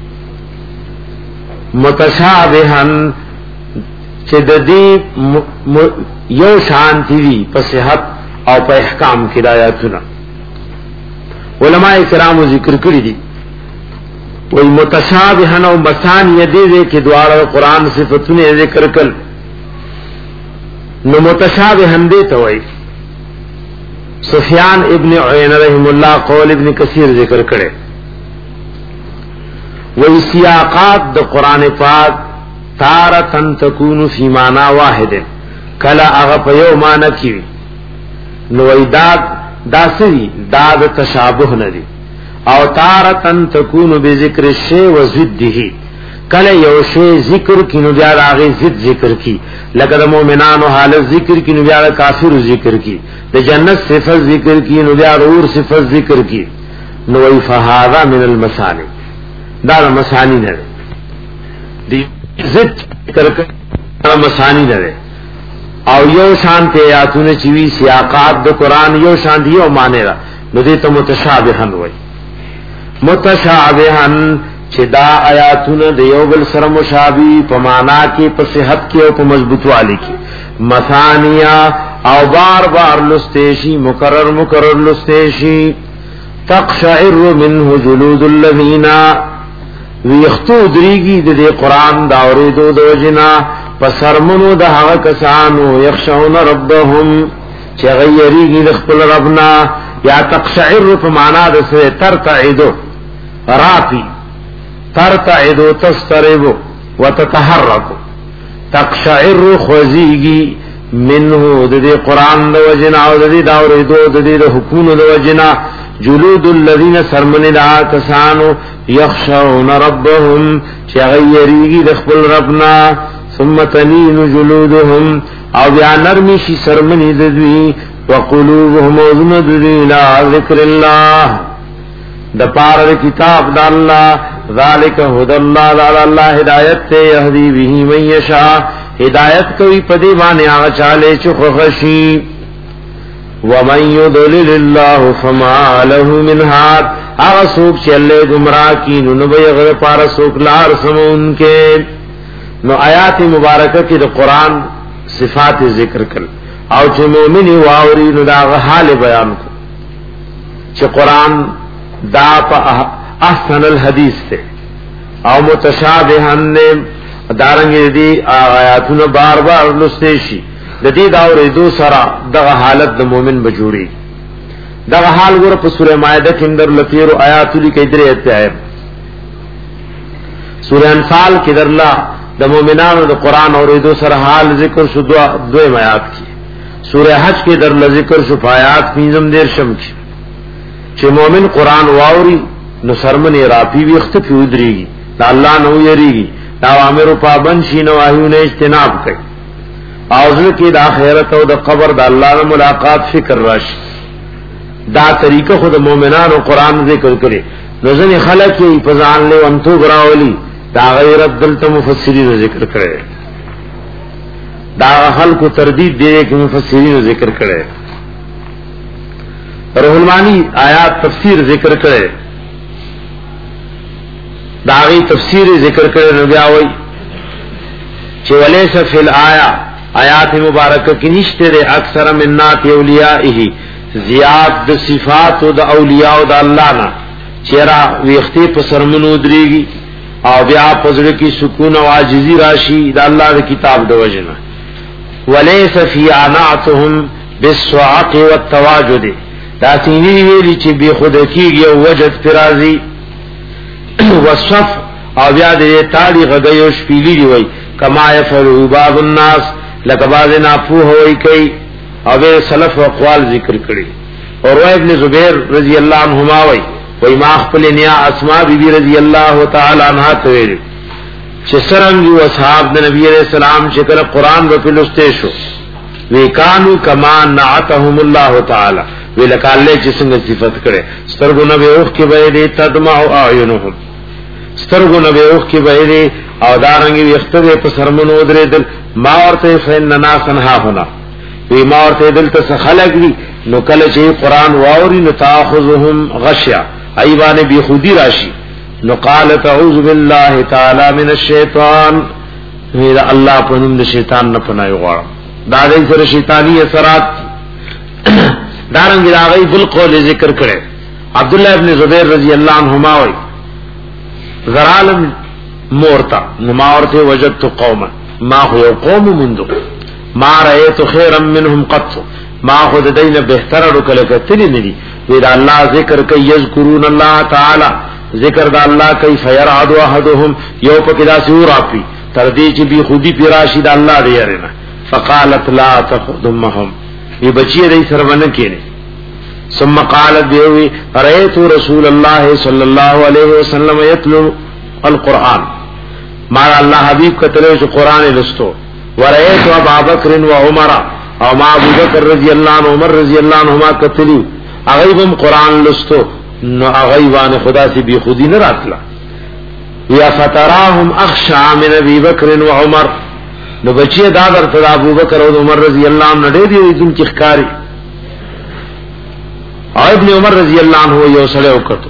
متشابهن چې د دې یو شانتی دي په صحت او په احکام کې آیاتونه علماء کرام ذکر کړی دي وای متشابهن او مثانی دې کې دواړه قران صفاتونه ذکر کړل نو متشابهن دې ته وای سفیان ابن عیینہ رحم الله قول ابن کثیر ذکر کړي وای سیاقات د قران پاک تارتن تکون فی معنی واحد کلا هغه په یو معنی کې نو ایداد داسری داد تشابه ندی او تارتن تکون بذکر الشی و ضده کله یو شی ذکر کینو بیا راغی ضد ذکر کی لکه د مؤمنانو حالت ذکر کینو بیا د کافر ذکر کی د جنت صفت ذکر کینو بیا اور صفت ذکر کی نو ای فهذا من المسانی دا مسانی نه دی ضد ذکر مسانی نه او یو شانته آیاتونه چې وی سیاقات د قران یو شان دی او معنی را نو دې ته متشابهن وای متشابهن چې دا آیاتونه د یو بل سره مشابه په معنا کې په صحت کې او په مضبوطوالي کې مثانیا او بار بار لستیشی مکرر مکرر لستیشی تقشعر منه جلود الذین ویختو دریگی د دې قران دا اوریدو د وجنا پسرمنو د هغه کسانو یخشون ربهم چې غیریږي د خپل ربنا یا تقشعر په معنا د سره ترتعدو رافی ترتعدو تستربو وتتحرك تقشعر خوزیږي منه د دې قران د وجنا او د دې دا اوریدو د دې د حکومت د وجنا جلود الذين سرمن لا کسانو یخشون ربهم چه غیریگی دخبل ربنا ثم تلین جلودهم او بیا نرمی شی سرمنی ددوی وقلوبهم وزن ددوی لا ذکر اللہ دا پار کتاب دا اللہ ذالک هدى اللہ دا اللہ ہدایت تے یہدی بہی من یشاء ہدایت کوئی پدی بانے آغا چالے چخ خشی ومن يضلل الله فما له من هاد اغا سوک چه اللہ گمراہ کی نو نبیغ پارا سوک لار سمون کے نو آیات مبارکہ کی دا قرآن صفات ذکر کر او چه مومنی واوری نو دا حال بیان کو چه قرآن دا پا احسن الحدیث تے او متشابہن نے دارنگی دی آیاتون بار بار لستیشی جدید اور دو سرا دغه حالت د مومن بجوړي دغه حال ګره په سوره مائده کې اندر لتیرو آیات لیکي درې ته سوره انفال کې درلا د مؤمنانو د قران اور دو سره حال ذکر شو دوه آیات کې سوره حج کې در ذکر شو آیات پنځم دیر شم کې چې مؤمن قران واوري نو سرمنه رافي وخت په ودريږي دا الله نو یریږي دا امر پابند شي نو ایونه اجتناب کوي اوزل کی دا خیرت او دا قبر دا اللہ نے ملاقات فکر راش دا طریقہ خود مومنان و قرآن ذکر کرے نزن خلق کی پزان لے وانتو براولی دا غیرت دلتا مفسرین ذکر کرے دا خلق کو تردید دے کہ مفسرین ذکر کرے روح المانی آیات تفسیر ذکر کرے دا غی تفسیر ذکر کرے نبیاوی چه ولیس فی الآیا آیات مبارکہ کی نشتے دے اکثر منات اولیائہی زیاد دا صفات دا اولیاء دا اللہ نا چیرا ویختے پسرمنو دریگی او بیا پزر کی سکون و عاجزی راشی دا اللہ دا کتاب دا وجنا ولیس فی آناتهم بالسعاق والتواجد دا سینی ویلی چی بی خودکی گیا وجد فرازی والصف او بیا دے تاڑی غگیو شپیلی دی وی کما یفعلو باب الناس لکه باز نافو ہوئی کئی او بے سلف و اقوال ذکر کری اور وہ ابن زبیر رضی اللہ عنہما وی وی ما اخپل نیا اسماء بی بی رضی اللہ تعالی عنہ تویر چه سرنگی و اصحاب دا نبی علیہ السلام چکر قرآن و پلستیشو وی کانو کما نعتهم اللہ تعالی وی لکا اللہ چسنگ صفت کرے سترگو نبی اوخ کی بہدے تدمع آئینهم سترگو نبی اوخ کی بہدے او دارنگی ویختدے پسرمن ادرے دل ما ورته فیننا سنها ہونا وی ما ورته دل ته خلق دی نو کله چې قران واوري نو تاخذهم غشیا ایوانه بی خودی راشی نو قال تعوذ بالله تعالی من الشیطان وی الله په نوم د شیطان نه پناه غواړم دا دې سره شیطانی اثرات دارنګ راغی بل قول ذکر کړي عبد الله ابن زبیر رضی الله عنهما وی زرالم مورتا نو ما ورته وجدت قوما ما هو قوم منذ ما رأيت خيرا منهم قط ما خود دین بهتر رکل کتلی ندی وی دا اللہ ذکر کئی یذکرون اللہ تعالی ذکر دا اللہ کئی فیرعد احدهم یو پکدا سورا پی تردی چی بی خودی پی راشی دا اللہ دیارنا فقالت لا تخدمهم یہ بچی دی سرمنکینے ثم قالت بیوی رأيت رسول اللہ صلی اللہ علیہ وسلم یتلو القرآن مارا اللہ حبیب کا تلو جو قرآن لستو ورأيت ابا بکر و عمر او ما ابو بکر رضی اللہ عنہ عمر رضی اللہ عنہما کتلیو اغیبم قرآن لستو نو اغیبان خدا سے بی خودی نراتلا یا فتراهم اخشع من ابی بکر و عمر نو بچی دادر تدا ابو بکر و عمر رضی اللہ عنہ نڈے دیو دن کی خکاری او ابن عمر رضی اللہ عنہ یو سڑے وکتو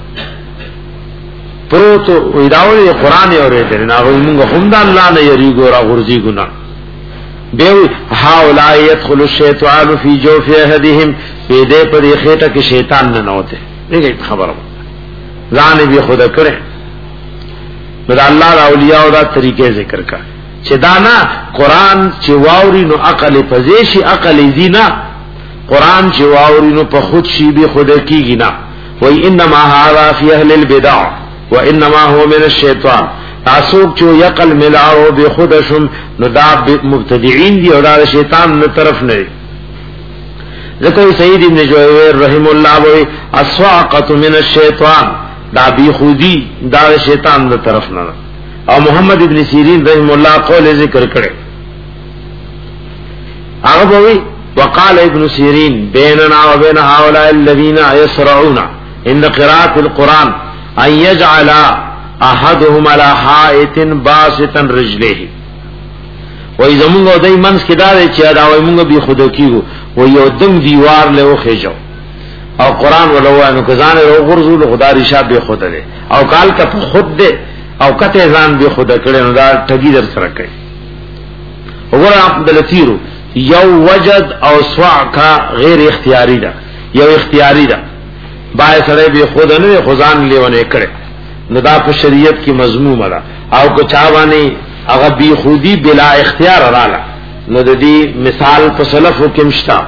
پروتو ویداوی قرآن اور دے نا منگا خمدا اللہ نے یریگو را غرزی گنا بیوی ہاولا یدخل الشیطان فی جوف احدهم بیدے پر یہ خیٹا کہ شیطان نہ نوتے دیکھیں خبر زانے بھی خدا کریں بدا اللہ دا اولیاء دا طریقے ذکر کا چه دانا قرآن چه واوری نو عقل پزیشی عقل زینا قرآن چه واوری نو پا خود شی بھی خدا کی گنا وی انما هذا فی اہل البدع وانما هو من الشیطان تاسوک چو یقل ملاو بی خودشم نو دا مبتدعین دی او دا شیطان نو طرف نہیں ذکر سید ابن جویر رحم اللہ وی الصعقه من الشیطان دا بی خودی دا شیطان د طرف نه. او محمد ابن سیرین رحم الله قول ذکر کړي هغه وی وقال ابن سیرین بیننا وبین هؤلاء الذين يسرعون عند قراءة القرآن ان يجعل احدهم على حائط باسطا رجليه. وای زمونږ دای منس کې دا دی چې دا وای مونږ به خود کیو و یو دم دیوار له وخېجو او قرآن ولو انه کزان او غرزو خدا ریشا به خود ده او کال کا خود ده او کته ځان به خود کړي نو دا ټګي در سره کوي. وګوره عبد لطیرو یو وجد او سوعکا غیر اختیاری ده یو اختیاری ده بای سره به خود نه خدان لیونه کړي نو دا په شریعت کې مضمون ده او کو چاوانی هغه بی خودی بلا اختیار رااله نو د دې مثال په سلفو کې مشتا.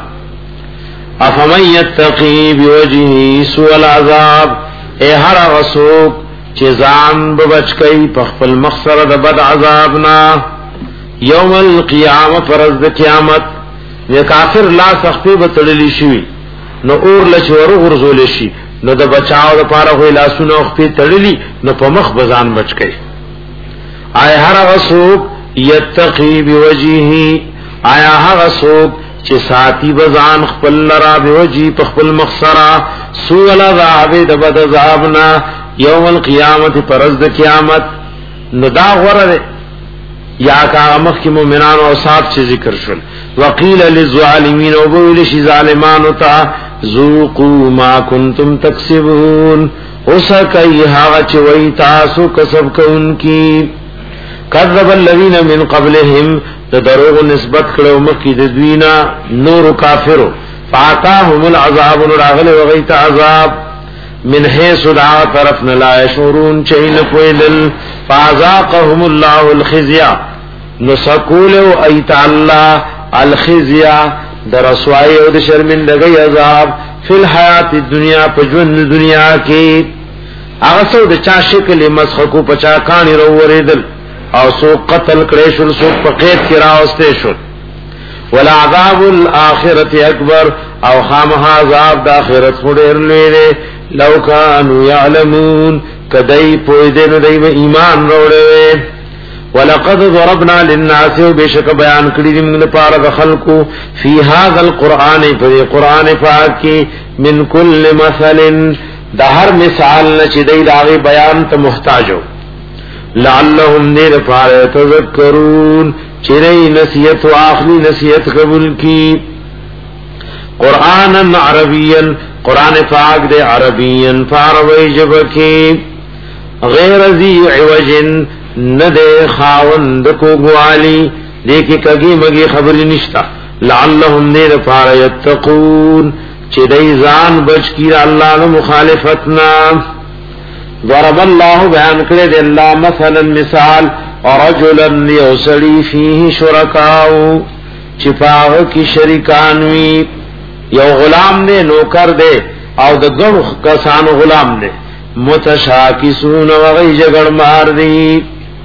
افمن یتقی بوجهه سوء العذاب اے هر غسوک چې ځان بچ کوي په خپل مخسر د بد عذاب نه یوم القیامه فرض د قیامت یا کافر لا سختی به تړلی شي نو اور لچور غرزول شي نو د بچاو لپاره وی لاسونه خپل تړلی نو په مخ بزان بچ کوي. آیا هر غسوک یتقی بوجهه آیا هغه څوک چې ساتي بزان خپل لرا بوجي په خپل مخسرا سوء العذاب د بد عذابنا یوم القیامت پرز د قیامت نو دا غره یا کا مخ کی مومنان او صاحب چې ذکر شول. وقیل للظالمین او بول شي ظالمانو ته ذوقوا ما کنتم تکسبون اوسکای هغه چې وای تاسو کسب کوونکی. کذب الذین من قبلهم دروغ نسبت کړو مکی د دوینا نور کافرو فاتاهم العذاب راغل وغیت عذاب من حيث دعا طرف لا يشعرون چین کویل فازاقهم الله الخزي نسقول ایت الله الخزي در رسوای او د شرمندګۍ عذاب فی الحیات الدنیا په ژوند دنیا کې هغه څو د چا شکل مسخکو پچا کانی وروریدل او سو قتل کړي شو سو په قید کې راوسته شو. ولا عذاب الاخرته اکبر او خامها عذاب د اخرت خډیر لوی لو کانوا یعلمون کدی پوی دې نو دای ایمان وروړي. ولقد ضربنا للناس بشک بیان کړی دې موږ لپاره د خلقو فی هذا القران په قران پاک کې من کل مثل د هر مثال چې دای داغي بیان ته محتاجو لعلهم دیر پاره تذکرون چرئی نصیحت و آخری نصیحت قبول کی. قرآنا عربیا قرآن پاک دے عربیا فعربی جبکی غیر ذی عوجن ندے خاوند کو گوالی دیکھ کگی مگی خبری نشتا. لعلهم دیر پاره یتقون چرئی زان بچ کی اللہ مخالفتنا. ضرب الله بیان کړی دی الله مثلا مثال رجلا یوسلی فیه شرکاو چې پاغه کې شریکان وي یو غلام دی نوکر دی او د ګڼو کسانو غلام دی متشاکسون وغی جګړ مار دی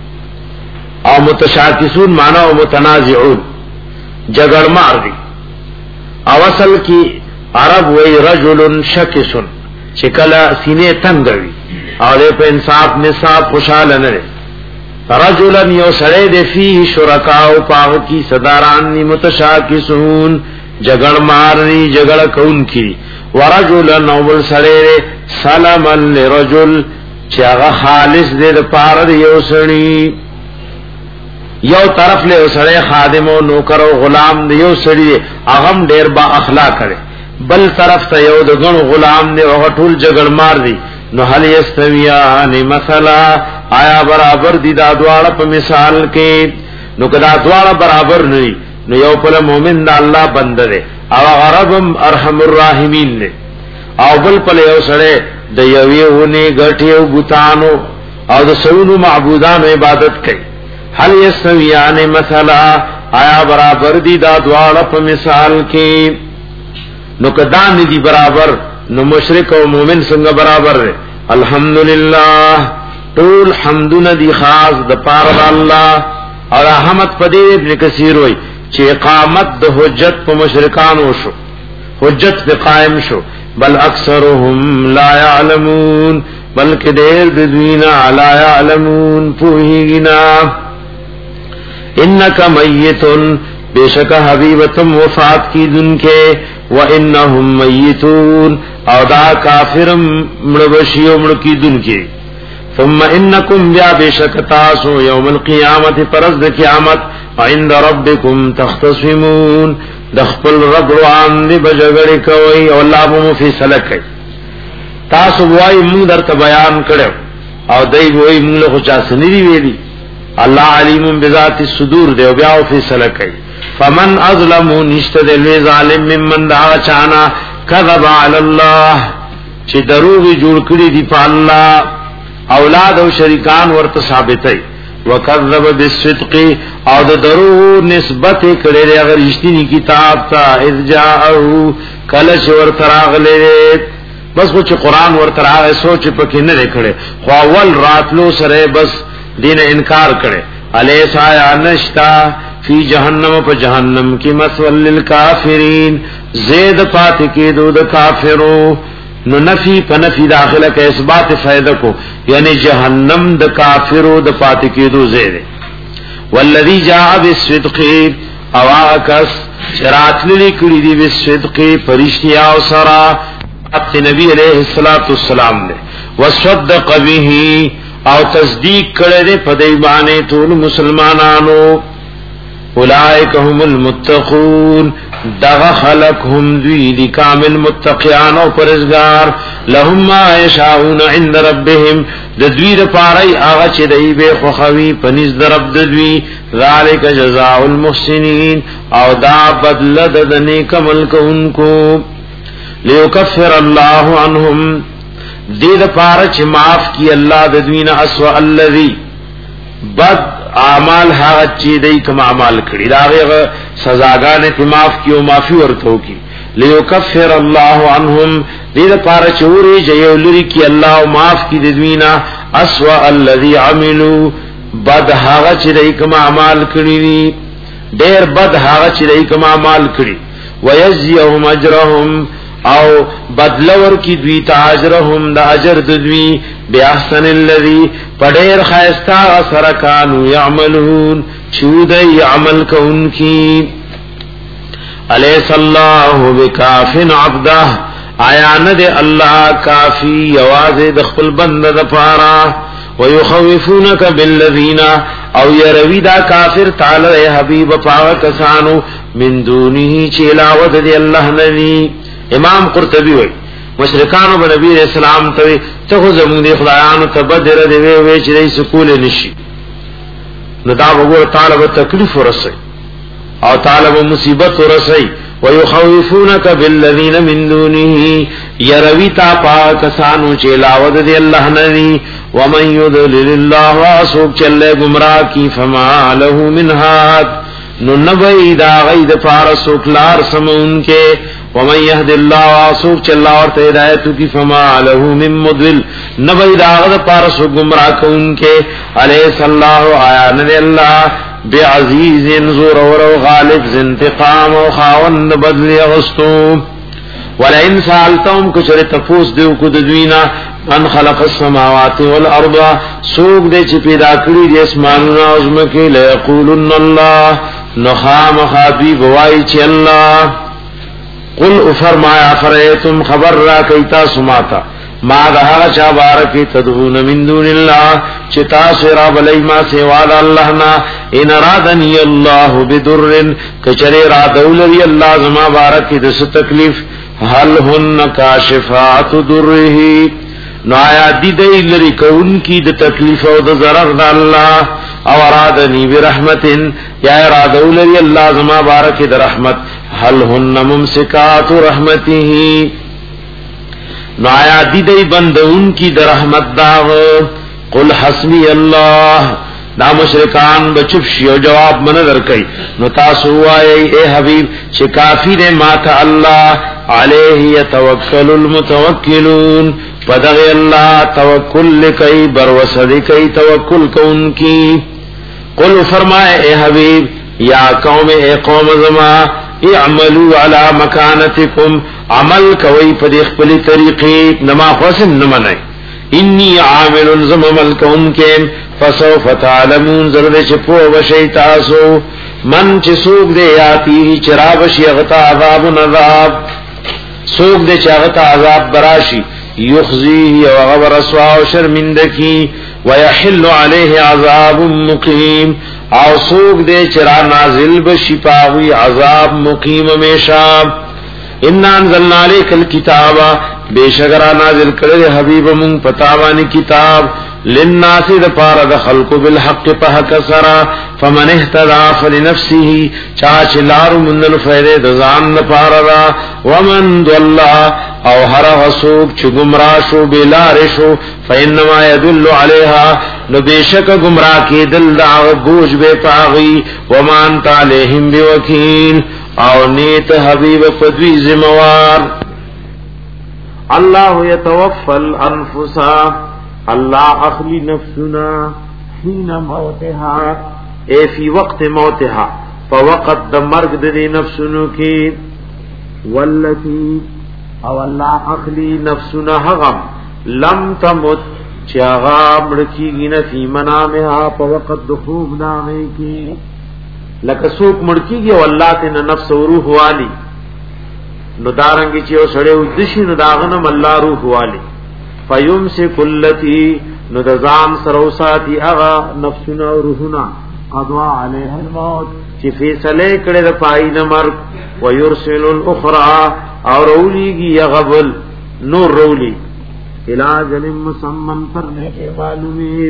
او متشاکسون معنا او متنازعون جګړ مار دی او اصل کې عرب وی رجل شکسن چې کله سینې تنګوي او له په انصاف نصاب خوشاله نه رجلا یو سړی د فی شرکاو پاو کی صداران نی متشاکسون جګړ مارنی جګړ کون کی ورجلا نوبل سړی سلام لرجل چې هغه خالص دې د پاره یو سړی یو طرف له سړی خادم او نوکر او غلام دی یو سړی هغه ډیر با اخلاق کړي بل طرف ته یو د غن غلام دی او ټول جګړ مار دی نو هل یستویان مثلا آیا برابر دي دا دواړه په مثال کې نو کدا دواړه برابر نه نو یو په مؤمن د الله بنده دی او غربم ارحم الراحمین دی او بل په یو سره د یویونه غټیو بوتانو او د سونو معبودانو عبادت کوي. هل یستویان مثلا آیا برابر دي دا دواړه په مثال کې نو کدا نه دي برابر نو مشرک او مومن څنګه برابر دي. الحمدللہ ټول حمدونه دي خاص د پاره الله او رحمت پدې ابن کثیر وای چې اقامت د حجت په مشرکان وشو حجت په قائم شو بل اکثرهم لا يعلمون بلکې ډېر د دوی نه لا يعلمون پوهیږي انک میتون بیشک حبیبتم وفات کی دن کے وانہم میتون او دا کافرم مڑبشی و مڑکی دن کے ثم انکم بیا بیشک تاسو یوم القیامت پرز دا قیامت عند ربکم تختصمون دخپل رب روان دی بجگڑی کوئی او اللہ بمو فیصلہ کئی تاسو بوائی مونگ در تا بیان کرو او دی بوائی مونگ لخو چاسنی دی ویدی اللہ علیم بذات الصدور دے بیاو فیصلہ کئی فمن اظلم نشت دلوی ظالم ممن دعا چانا کذب علی اللہ چی دروغی جوڑ کری دی پا اللہ اولاد و شریکان ورط ثابتی وکذب بالصدق او د دروغ نسبت کړي دی اگر اشتینی کتاب تا اذ جاءه کلش ورط راغلی بس کچھ قرآن ورط راغلی سوچ پکی نه کړي خو اول راتلو سره بس دین انکار کرے الیسا یا نشتا فی جہنم پا جہنم کی مثول للکافرین زید پات کی دو دا کافرو نو نفی پا نفی داخلہ کا اثبات فائدہ کو یعنی جہنم دا کافرو دا پات کی دو زید والذی جاء بالصدقی او آکس چرات للی کری دی بالصدقی پرشتیا و سرا ابت نبی علیہ السلام نے وصدق بیہی او تصدیق کرے دے پدی بانے طول مسلمانانو اولائک هم المتقون دغا خلق هم دوی دی کامل متقیان و پرزگار لهم ما یشاؤون عند ربهم دوی دا پارائی آغا چی دی بے خوخوی پنیز دا رب دوی ذالک جزاء المحسنین او دا بدل دا نیک ملک انکو لیکفر اللہ عنہم دید پارا چھ معاف کی اللہ ددوین اسوأ الذی بد اعمال حاغت چی دی کم اعمال کری داغیغ سزاگانے تی معاف کی و معافی ورتو کی لیکفر اللہ عنہم دید پارا چوری جیو لری کی اللہ و معاف کی ددوین اسوأ الذی عملو بد حاغت چی دی کم اعمال کری دیر بد حاغت چی دی کم اعمال کری ویجزیهم اجرهم او بدلور کی دوی تاجرهم دا اجر دوی بی احسن اللذی پڑیر خیستا سرکانو یعملون چودی عمل کون کی علیس اللہ بکافن عبدہ آیاند اللہ کافی یواز دخل بند دپارا ویخوفونک بالذین او یروی دا کافر تعالی اے حبیب پاوکسانو من دونی چیلاود دی اللہ نبی امام قرطبی وی مشرکانو با نبی علیہ السلام توی تخو زمون دی خدایانو تبدر دی وی وی چی دی سکول نشی ندا بگور طالب تکلیف رسی او طالب مصیبت رسی ویخوفونک بالذین من دونه یروی تا پاکسانو چی لاود دی اللہ نبی ومن یدلل اللہ واسوک چلے گمراہ کی فما له من ہاد نو نبی دا غید پارسوک لار سمون کے ومن يهد الله واسوق چلا ورته ہدایت کی فما له من مضل نبی داغد پارس گمراہ کون کے علیہ اللہ آیا نبی اللہ بعزیز زور و غالب انتقام و خاوند بدل اغسطو ولئن سالتهم کچر تفوس دیو کد دوینا من خلق السماوات والارض سوق دے چی پیدا کری دی اسمانونا عظمکی لیقولن اللہ نخام خابی بوائی چی اللہ قل فرمایا فرایتم خبر را کیتا سماتا ما دہا چا بارکی تدعون من دون اللہ چتا سرا بلی ما سواد اللہ نا ان رادنی اللہ بدرن کچرے را دولری اللہ زما بارکی دس تکلیف حل ہن کاشفات درہی نو آیا دی دی لری کون کی د تکلیف او د ضرر د اللہ او ارادنی برحمت یا ارادو لری اللہ زما بارک د رحمت حل هن ممسکات رحمته نو آیا دی دی بندون کی د رحمت داو قل حسبی اللہ دا مشرکان بچپ شیو جواب من در کئی نو تاسو آئے اے حبیب چھ کافی دے ماتا اللہ علیہ یتوکل المتوکلون پدغ اللہ توکل لکئی بروسد کئی توکل کون کی قل فرمائے اے حبیب یا قوم اے قوم زما اعملوا علی مکانتکم عمل کوي په خپل طریقې نما حسن نمنای انی عامل زم عمل کوم کې فسوف تعلمون ضرور چې په وشي تاسو من چې سوق دې یاتی چراب شي غتا عذاب عذاب سوق دې چاغتا عذاب براشي یخزیه وغبر سوا و شرمندگی ویحل علیه عذاب مقیم او سوق دے چرا نازل بشی پاوی عذاب مقیم میشاب ان انزلنا علیک الكتاب بے شگرا نازل کرے حبیب من پتاوانی کتاب للناس دپار دخلق بالحق پحق سرا فمن اهتدى فلنفسه چاچ لار من الفیدے دزان دپار را ومن دولہ او هر غسوک چ گمراه شو بلار شو فینما يدل عليها نو بیشک گمراه کی دل دا بوج بے پاغي ومان تعالیهم بوکیل او نیت حبیب پدوی ذمہوار الله يتوفى الانفس الله اخلی نفسنا حين موتها اے فی وقت موتها فوقت د مرگ د نفسونو کی والتی او الله اخلی نفسنا غم لم تمت چاغا مړکیږي نه فی منامها په وخت د خوب نامه کې لکه څوک مړکیږي او الله ته نفس او روح والی نو دارنګ چې او سړی ودشي نو داغنم الله روح والی فیمسک التی نو د ځان سروساتی هغه نفسنا او روحنا قضا علیه الموت چې فیصله کړي د پای نه مرګ ويرسل الاخرى او رولیگی یغبل نور رولی علاج مسمن کرنے کے معلومی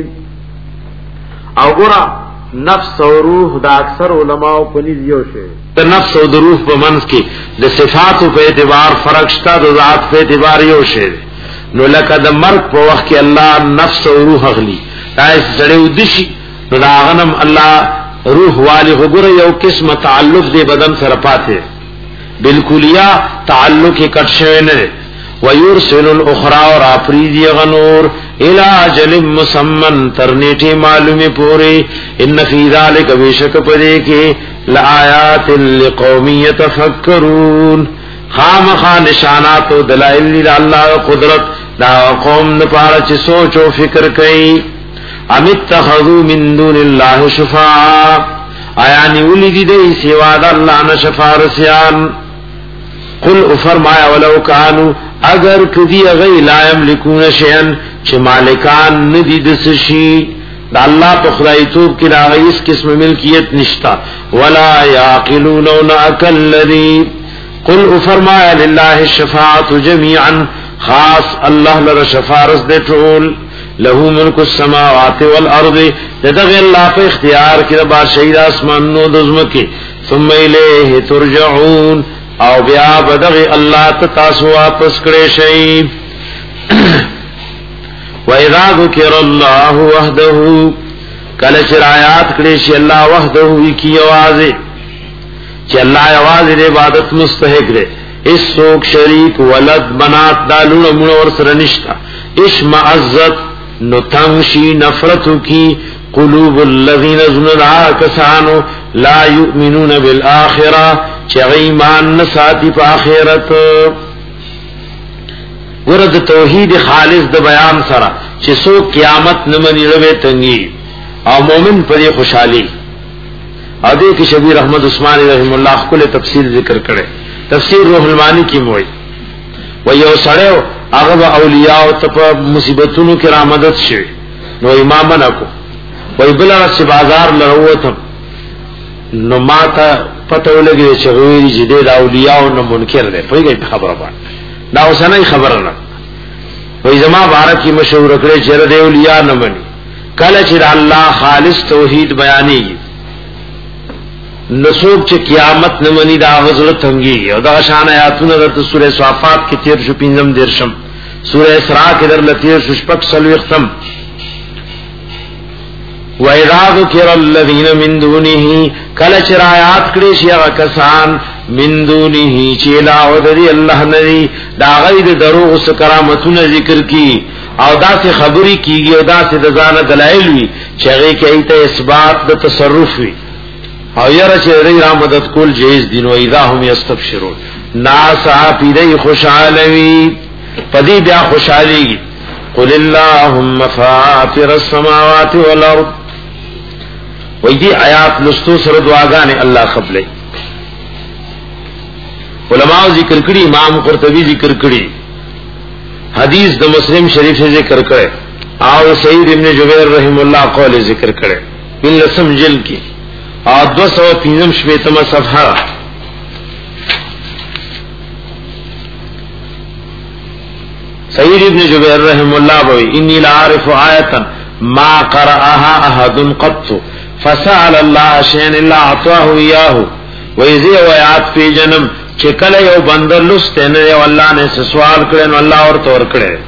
او گرا نفس و روح دا اکثر علماء پنیزیو شے دا نفس و دا روح پا منز کی دا صفات پا اعتبار فرق شتا دا ذات پا اعتبار یو شے نو لکا دا مرگ پا وقت کی اللہ نفس و روح اغلی دا اس سڑے ادشی نو دا غنم اللہ روح والی غگر یو قسم تعلق دے بدن سرپاتے بالکلیہ تعلق کٹ شوی نه ويرسل الاخرى اور افریدی غنور الى اجل مسمن ترنیٹی معلوم پوری ان فی ذلک بیشک پدے کے لآیات لقوم یتفکرون خامخ نشانات و دلائل اللہ قدرت دا قوم نپارا چی سوچ و فکر کئی ام اتخذوا من دون اللہ شفاعا آیا نیولی دی دی سوا دا اللہ نشفارسیان قل افرمایا ولو کانو اگر کدی غی لا یملکون شیئن چھ مالکان ندی دسشی دا اللہ پا خدای توب کی راغی اس قسم ملکیت نشتا ولا یاقلون اکل لذی قل افرمایا للہ الشفاعت جمیعا خاص اللہ لر شفارس دے ٹول لہو ملک السماوات والارض لدغ اللہ پا اختیار کی ربا شہید آسمان نو دزمکی ثم الیہ ترجعون او بیا بدغ اللہ تتاسو واپس کرے شئی وَإِذَا ذُكِرَ اللَّهُ وَحْدَهُ کل چرایات کرے شی اللہ وحدہو کی آوازے چی اللہ آواز دے عبادت مستحق دے اس سوک شریک ولد بنات دالون منور سرنشتا اشمعزت نتنشی نفرتو کی قلوب الذین زنرعا کسانو لا یؤمنون بالآخرہ چی ایمان نساتی پا آخرت ورد توحید خالص د بیان سرا چی سو قیامت نمانی روے تنگی او مومن پر یہ خوشحالی او دے کی شبیر احمد عثمانی رحم اللہ کل تفسیر ذکر کرے تفسیر روح المانی کی موئی ویو سڑے اغب اولیاء تپا مصیبتونو کی رامدت شوی نو امامنا کو وی بلا رس بازار لروتم نو ماتا پتو لگی چغویری جدے دا اولیاء نو منکر دے پوئی گئی خبر بان دا اوسنای خبر نه وای زما بارک کی مشهور کړي چې د اولیاء نه مني کله چې الله خالص توحید بیانې نسوب چې قیامت نه مني دا غزل تنګي او دا شان آیاتونه د سوره صافات کې تیر شو پینځم دیرشم سوره اسراء کې در لتیر شو شپږ سلوي ختم وَإِذَا ذُكِرَ الَّذِينَ مِن دُونِهِ کله چې آیات کړي شي هغه کسان من دونه چې علاوه د الله نه دا غیر دروغ او کرامتونه ذکر کی او دا څه خبري کیږي او دا څه د ځان دلایل وي چې هغه کې ایت اثبات د تصرف وي او یره چې ری را مدد کول جایز دي نو اذا هم یستبشرون ناس اپیدی خوشالوی پدی بیا خوشالی قل اللهم فاطر السماوات والارض ویدی آیات لستو سر دعاگان اللہ قبلی علماء ذکر کړي امام قرطبی ذکر کړي حدیث د مسلم شریف سے ذکر کړي او سعید ابن جبیر رحم الله قول ذکر کړي بل لسم جل کی او دو سو پینزم شپیتم صفحہ سعید ابن جبیر رحم الله بوي انی لا اعرف آیتا ما قرأها احد قط فسأل الله شيئا الا اعطاه اياه ويزي ويات في جنم چې کله یو بندر لسته نه یو الله نه سوال کړي نو الله ورته ور کړي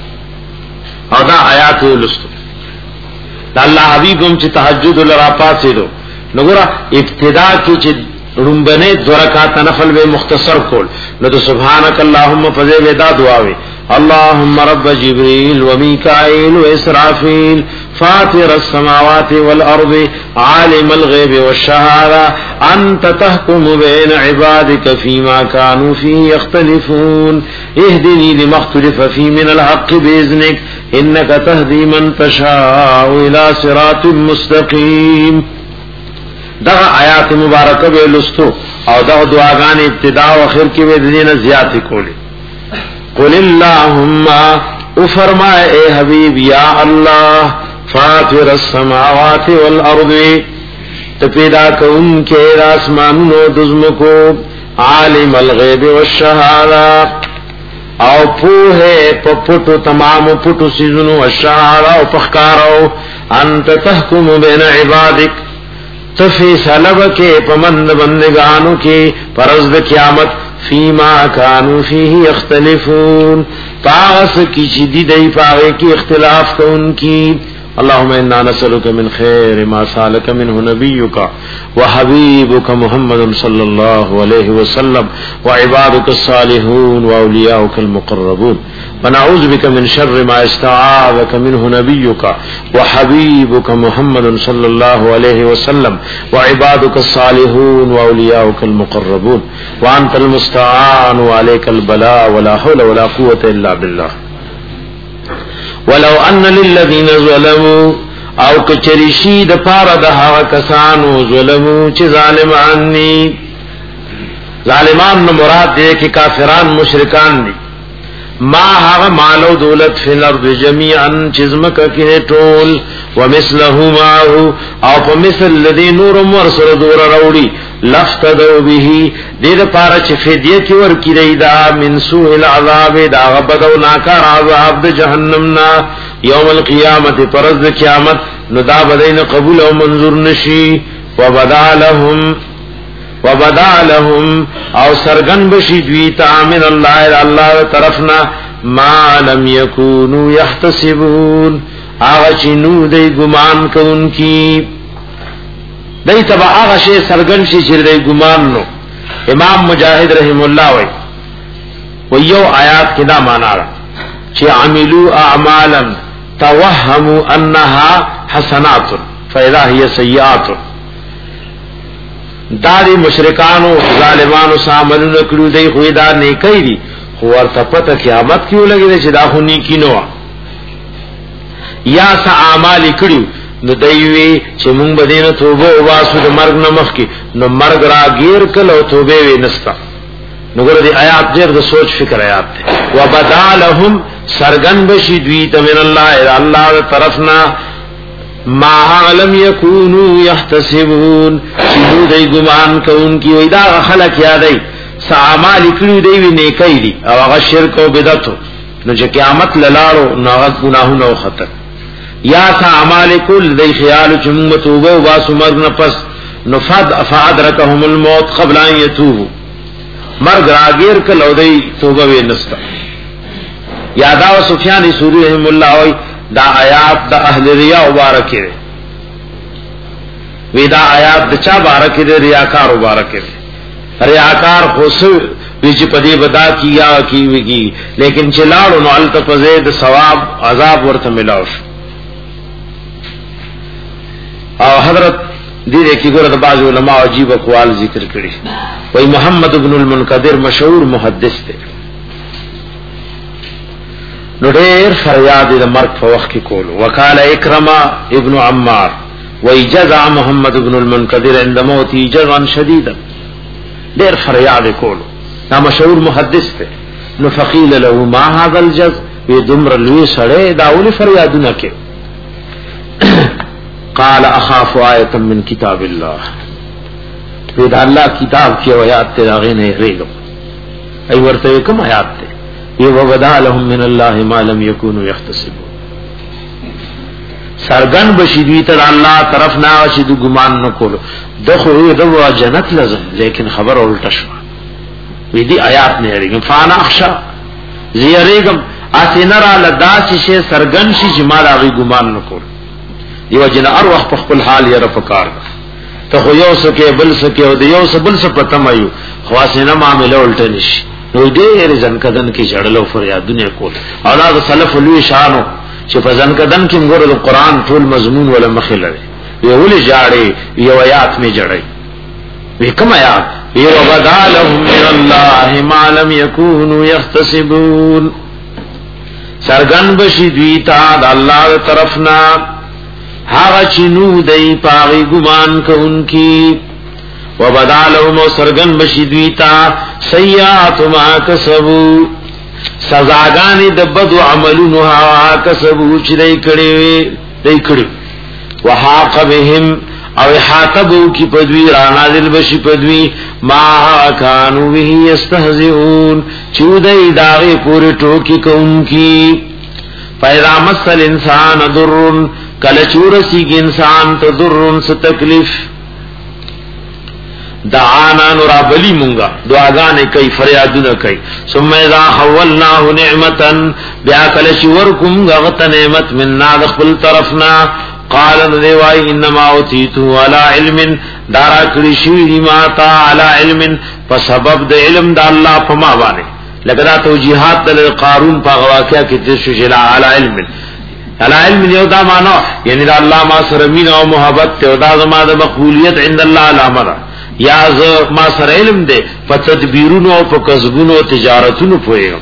او دا آیات لستو دا الله حبیب هم چې تهجد لرا پاسې دو نګورا ابتدا کې چې رومبنه دو رکعات نفل به مختصر کول نو سبحانك اللهم فزه ودا دعاوي اللهم رب جبريل وميكائيل وإسرافيل فاطر السماوات والأرض عالم الغيب والشهادة أنت تحكم بين عبادك فيما كانوا فيه يختلفون اهدني لما اختلف فيه من الحق بإذنك إنك تهدي من تشاء إلى صراط مستقيم دا آیات مبارکه به لستو او دا دعاګان ابتدا او اخر کې به دینه زیات کولی قل اللهم او فرمائے اے حبیب یا اللہ فاطر السماوات والارض تپیدا کون کے آسمان و دزم کو عالم الغیب والشہادہ او پوہے پپٹو تمام پٹو سیزنو والشہادہ او پخکارو انت تحکم بین عبادک تفی سلب کے پمند بندگانو کے پرزد قیامت فیما کانو فیہ یختلفون پاس کی چیدی دی پاگے کی اختلاف کو ان کی اللهم انا نسألك من خير ما سألك منه نبيك وحبيبك محمد صلى الله عليه وسلم وعبادك الصالحون واولياؤك المقربون ونعوذ بك من شر ما استعاذك منه نبيك وحبيبك محمد صلى الله عليه وسلم وعبادك الصالحون واولياؤك المقربون وانت المستعان وعليك البلاء ولا حول ولا قوة الا بالله ولو ان للذین ظلموا او کچریشی د پاره د هغه کسانو ظلمو چې ظالمان دي ظالمان نو مراد دي کې کافران مشرکان دي ما هغه مال او دولت فی الارض جميعا چزمک کې ټول ومثله معه او په مثل الذي نور مرسل دور راوړي لفتدو به دې لپاره چې فدیه کې ورکړي دا من سوء العذاب دا غبدو ناکار عذاب د جهنم نا یوم القیامت پرز قیامت نو دا بدین قبول او منظور نشي وبدا لهم وبدا لهم او سرغن بشي دوی تا من الله الله طرفنا ما لم يكونوا يحتسبون هغه چې نو دی ګمان کوونکی دای تبع هغه شی سرغن شي چې دی ګمان نو امام مجاهد رحم الله وای و یو آیات کې دا معنا را چې عملوا اعمالا توهموا انها حسنات فاذا هي سيئات داری مشرکانو ظالمانو سامنو نکړو دی خو دا نیکي دي خو ورته پته قیامت کیو لګی چې دا خو نیکی نو یا س اعمال کړو نو دوی چې مونږ بدینه توبه او واسو د مرګ نه مخ کی نو مرګ را غیر کلو توبه وی نستا نو ګور دی آیات ډیر د سوچ فکر آیات ده وبدالهم سرغن بشی دوی ته من الله الله طرفنا ما علم یکونو یحتسبون چې دوی ګمان کوونکی وای دا خلک یادای ساعمال کړي دی وی نیکای دي او هغه شرک او بدعت نو چې قیامت للاړو نو هغه ګناهونه او خطر یا ساعمال کل دی خیال چې موږ توبه او واسو مرګ نه پس نفد افادرکهم الموت قبل ان یتوبوا مرګ راګیر کلو دی توبه وینستا یادا او سفیان سوری رحم الله وای دا آیات دا اهل ریا مبارکه وی دا آیات د چا مبارکه دی ریاکار مبارکه ریاکار خوسو ویچ پدی بدا کیا کی وگی لیکن چلاړو نو التفزید ثواب عذاب ورته ملاوش او حضرت دې کې ګوره د بعض علماء عجیب اقوال ذکر کړي. وای محمد ابن المنکدر مشهور محدث دی، نو ډېر فریاد د مرګ په وخت کې کول. وکاله اکرمه ابن عمار وجزع محمد ابن المنکدر عند موته جزعا شديدا، ډېر فریاد کول. دا مشهور محدث دی. نو فقیل له ما هذا الجزع، وی دمر لوی سړی دا ولې فریادونه کوي؟ قال اخاف آیه من کتاب الله، وی دا الله کتاب کې آیات ته راغې نه ریګم. ای ورته کوم آیات ته؟ وی وبدا لهم من الله ما لم يكونوا يحتسبون. سرګن بشیدوی ته الله طرف نه چې د ګمان نه کولو، دغه د جنت لازم، لیکن خبر الټه شو. وی دی آیات نه ریګم. فانا اخشى زیریګم اسنرا لدا چې سرګن شي چې ما راغی ګمان نه کول. دیو جن اروح په خپل حال یې رفقار ته خو یو سکه بل سکه او دیو سبل س پتم ایو خاصه نه معاملې الټه نشي. نو دې ځن کدن کې جړلو فریادونه کول. اولاد سلف لوی شانو چې په ځن کدن کې موږ د قران ټول مضمون ولا مخله یو ولې جاړي یو آیات می جړي. وی کوم آیات؟ یو بدالهم من الله ما لم يكونوا يحتسبون. سرګن بشي دوی ته د الله طرفنا هاغه چنو دای پاغي ګمان کوونکی. وبدالهم سرګن بشي دوی ته سیئات ما کسبوا، سزاګانې د بدو عملونو ها کسبو چې دای کړي دای کړي. وحاق بهم او حاتبو کی پدوی رانازل بشی پدوی ما کانو به یستهزئون، چودای داغی پوری ټوکی کونکی. پیدا مسل انسان ضرن، کله چورسی کی انسان ته ضرن س تکلیف. دعانا نرابلی مونگا دعاگانے کئی فریادونه کئی. ثم اذا حولناه نعمتا، بیا کله چورکم غت نعمت من نادخل طرفنا، قال ندوائی انما اوتیتو علی علم، دارا کری شوی ما تا علی علم، پا سبب دا علم دا اللہ پا ما بانے. لکدا توجیحات دا قارون پا غواقعہ کی تشو جلا علی علم. علی علم یو دا مانا یعنی دا اللہ ما سرمین او محبت تے دا زما دا مقبولیت عند اللہ علامنا، یا ما سر علم دے پا تدبیرونو او پا کذبونو تجارتونو پوئے.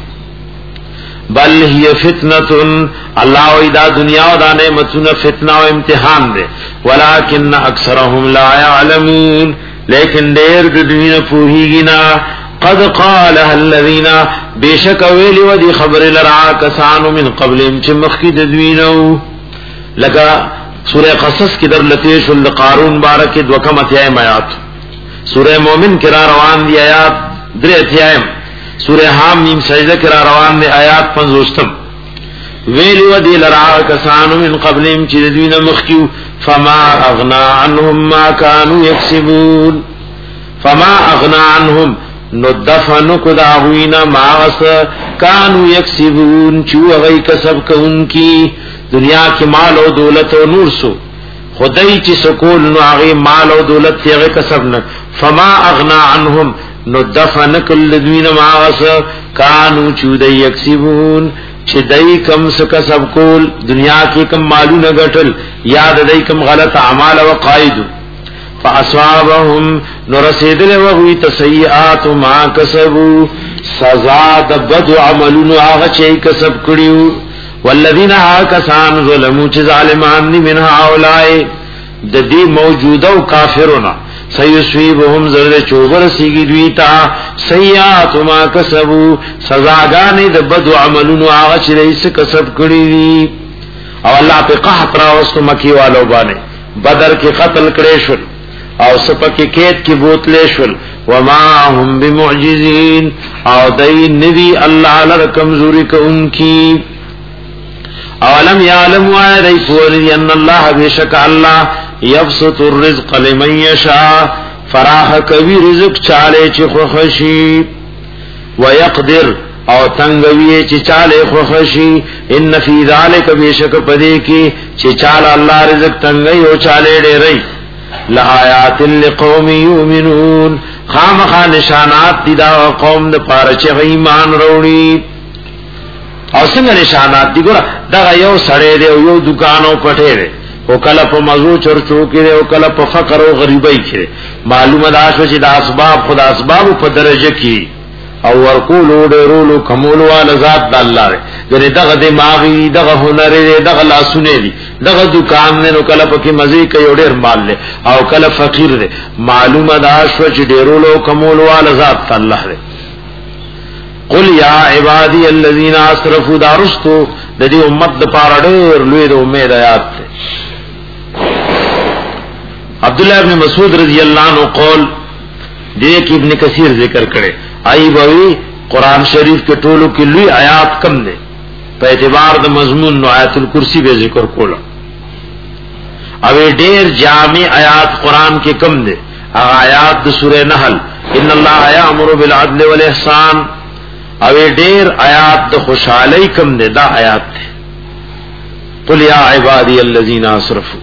بل هي فتنه، الله اذا دنیا او دا نعمتونه فتنه او امتحان دے. ولكن اکثرهم لا يعلمون، لیکن ډېر د دنیا پوهیږي نه. قد قالها الذين، بشک ویلی ودی خبر لرا کسانو من قبلهم چې مخکې د دوینو. لکه سوره قصص کې در لته شل قارون بارک دوکم اتیایم آیات، سوره مومن کې را روان دی آیات درې اتیایم، سورہ حامیم سجدہ کرا روان دے آیات پنځوستم. ویلی ودی لرا کسانو من قبلهم چې دوینه مخکیو، فما اغنا عنهم ما كانوا يكسبون. فما اغنا عنهم ندفن کداوینا ما غس كانوا يكسبون، چو غی کسب کونکی. دنیا کی مال او دولت او نور سو خدای چې سکول نو هغه مال او دولت هغه کسب نه. فما اغنا عنهم نو دفن کل دوین ماغس کانو چودئی یکسیبون، چھ دئی کم سکسب کول دنیا کی کم مالو نگٹل، یاد دئی کم غلط اعمال و قائدو. فاصوابهم نو رسیدل وغوی تسیئات ما کسبو، سزا دبد عملون آغا چی کسب کریو. والذین آکسان ظلمو چھ ظالمان دی من هاولائی د دی موجوده و کافرونا، سیسویبهم زرد چوبر سیگی دویتا سیئات ما کسبو، سزاگانی د بدو عملونو آغا چی رئیس کسب کری دی. او اللہ پی قحط راوستو مکی والو بانے، بدر کی قتل کریشل او سپکی کیت کی بوتلے شل. وما هم بمعجزین، او دی ندی اللہ لرکمزوری کا ان کی. اولم یعلم آئے دی پوری ان اللہ بیشک اللہ یبسط الرزق لمن یشاء، فراح کبھی رزق چالے چی خوخشی، ویقدر او تنگوی چی چالے خوخشی. ان فی ذالک بیشک پدے کی چی چال اللہ رزق تنگی او چالے دے رئی. لآیات لقوم یؤمنون، خامخا نشانات دی دا قوم دا پارچ ایمان روڑی. او څنګه نشانات دی ګور دا یو سړی دی یو دکانو پټه دی او کله په مزو چرچو کې او کله په فقر او غریبۍ کې معلومه ده چې د اسباب خدا اسباب په درجه کې او ورکول ډیرولو کمولو والا ذات د الله دی ګنې دغه دماغي دغه هنر دی دغه لاسونه دي دغه دکان نه نو کله پکې مزي کوي ډیر مال له او کله فقیر دی معلومه ده چې ډیرولو کمولو والا ذات الله دی قل یا عبادی الذین اسرفوا دارستو د دې امت د پاره ډېر لوی د امید آیات ده عبد الله ابن مسعود رضی الله عنه قول دې کې ابن کثیر ذکر کړي ای بوي قران شریف کې ټولو کې لوی آیات کم دي په اعتبار د مضمون نو آیت الکرسی به ذکر کوله او ډېر جامع آیات قران کې کم دي هغه آیات د سوره نحل ان الله یامر بالعدل والاحسان او ډیر آیات د خوشحالی کم ده دا آیات ده قل یا عبادی الذین اسرفوا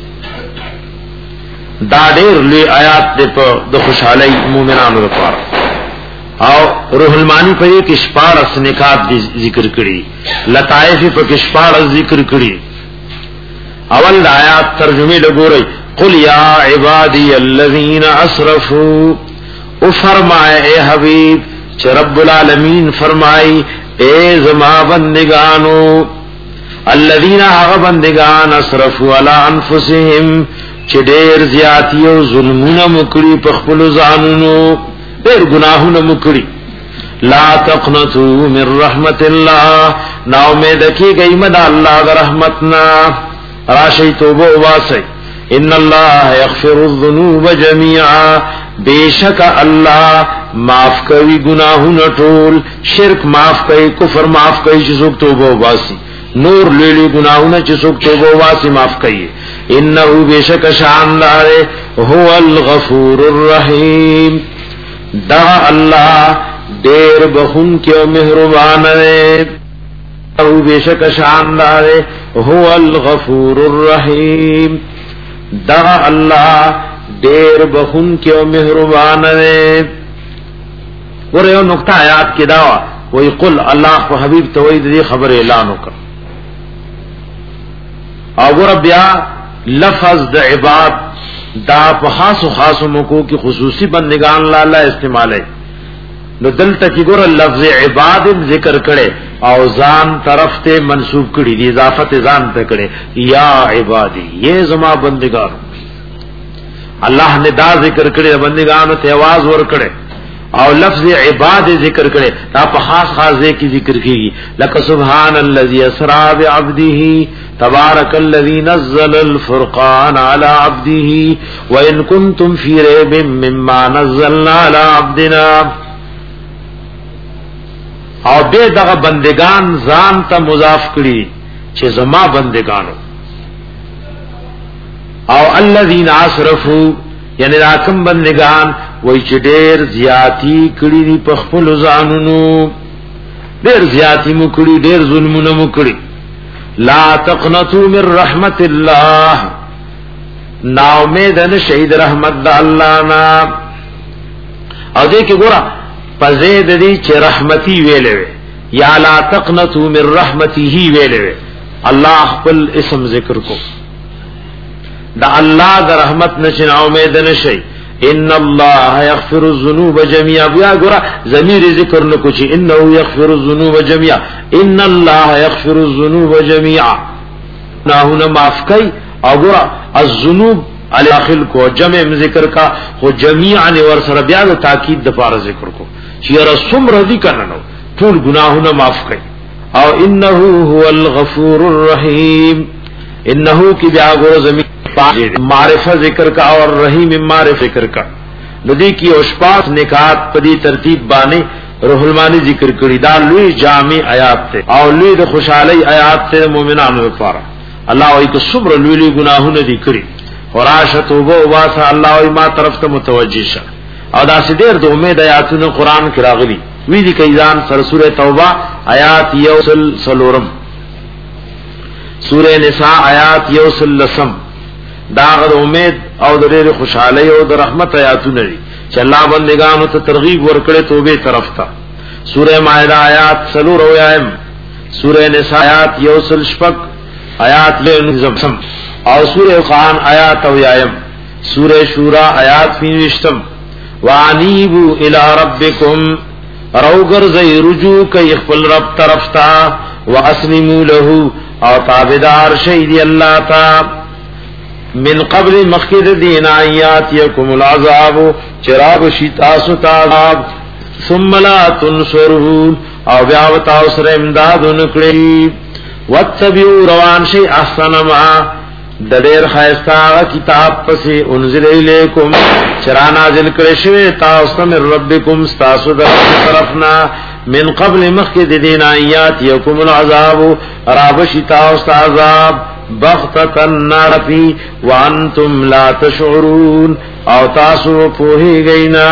دا ډیر لوی آیات ده په د خوشحالی مومنانو لپاره او روح المانی په کې شپږ نکات ذکر کړي لطائف په کې شپږ ذکر کړي اول د آیات ترجمه لګورئ قل یا عبادی الذین اسرفوا او فرمائے اے حبیب چه رب العالمین فرمائی اے زما بندگانو الذین آغا بندگان اسرفوا علی انفسهم چه دیر زیادی و ظلمون مکڑی پخپل زانونو دیر گناہون مکڑی لا تقنطوا من رحمت اللہ نا امید کی گئی مدى اللہ دا رحمتنا راشی توبو واسی ان اللہ یغفر الذنوب جميعا بیشک اللہ معاف کوي گناہونه ټول شرک معاف کوي کفر معاف کوي چې څوک توبه واسي نور لیلی گناہونه چې څوک توبه واسي معاف کوي انه بیشک شاندار هو الغفور الرحیم دا الله ډېر بخون کې او مهربان دی او بیشک شاندار هو الغفور الرحیم دا الله ډېر بخون کې او مهربان دی ور یو نقطه آیات کې دا وای قل الله خو حبیب توید دې خبر اعلان وکړه او ور بیا لفظ د عباد دا په خاص او خاص موکو کې خصوصي بندگان لا الله استعماله نو دلته کې ګور لفظ عباد ذکر کړي او ځان طرف ته منسوب کړي دي اضافت ځان ته کړي یا عبادی یہ زما بندگان الله نے دا ذکر کړي بندگانو ته आवाज ور کړي او لفظ عباد ذکر کرے تا په خاص خاص ذکر ذکر کیږي لک سبحان الذي اسرا بعبده تبارك الذي نزل الفرقان على عبده وان كنتم في ريب مما نزلنا على عبدنا او دې دغه بندگان ځان ته مضاف کړي چې زما بندگانو او الذين اسرفوا یعنی راکم بندگان وای چې ډېر زیاتی کړي دي په خپل ځانونو ډېر زیاتی مو کړي ډېر ظلمونه مو کړي لا تقنطوا من رحمت الله نا امید ان شهید رحمت د الله نا او دې کې ګورا پزید دي چې رحمتي ویلې یا لا تقنطوا من رحمته ویلې الله خپل اسم ذکر کو دا الله د رحمت نشي امید نشي ان الله يغفر الذنوب جميعا بیا ګور ضمیر ذکر نکو چې انه يغفر الذنوب جميعا ان الله يغفر الذنوب جميعا ناهونه معاف کوي او ګور الذنوب علی اخل کو جمع ذکر کا خو جميعا ور سره بیا د تاکید د فار ذکر کو چې رسوم رضی کنه نو ټول گناهونه معاف کوي او انه هو الغفور الرحیم انه کی بیا ګور ضمیر معرفہ ذکر کا اور رحیم معرفہ ذکر کا ندی کی اوشپاس نکات پدی ترتیب بانے روح المانی ذکر کری دا لوی جامع آیات تے او لوی دا خوشحالی آیات تے مومنانو پارا اللہ وی که صبر لوی لوی گناہو ندی کری خوراشا توبہ واسا اللہ وی ما طرف تا متوجہ شا او دا سی دیر دا امید آیاتون قرآن کی راغلی وی دی کئیزان سر سور توبہ آیات یوسل سلورم سور نساء آیات یوسل لسم داغد امید او در خوشحالی او در رحمت آیاتونه دي چې الله بندگانو ته ترغیب ورکړي توبه طرف ته سوره مائده آیات سلور او ایم سوره نساء آیات یوسل شپک آیات له نظم او سورہ خان آیات او یایم سورہ شورا آیات فینوشتم وانیبو الى ربکم روگر زی رجوع کئی خپل رب طرفتا واسلمو لہو او تابدار شہید اللہ تا من قبل مخید دین آیات یکم العذاب چراب شیطاسو تازاب ثم لا تنصرون او بیاوتا اسر امداد نکڑی واتبعو روان شی احسن ما ددیر خیستا کتاب پسی انزل الیکم چرا نازل کرشوی تاستا من ربکم ستاسو در طرفنا من قبل مخید دین آیات یکم العذاب راب شیطاسو عذاب بغتتن نارفی وانتم لا تشعرون او تاسو پوہی گئینا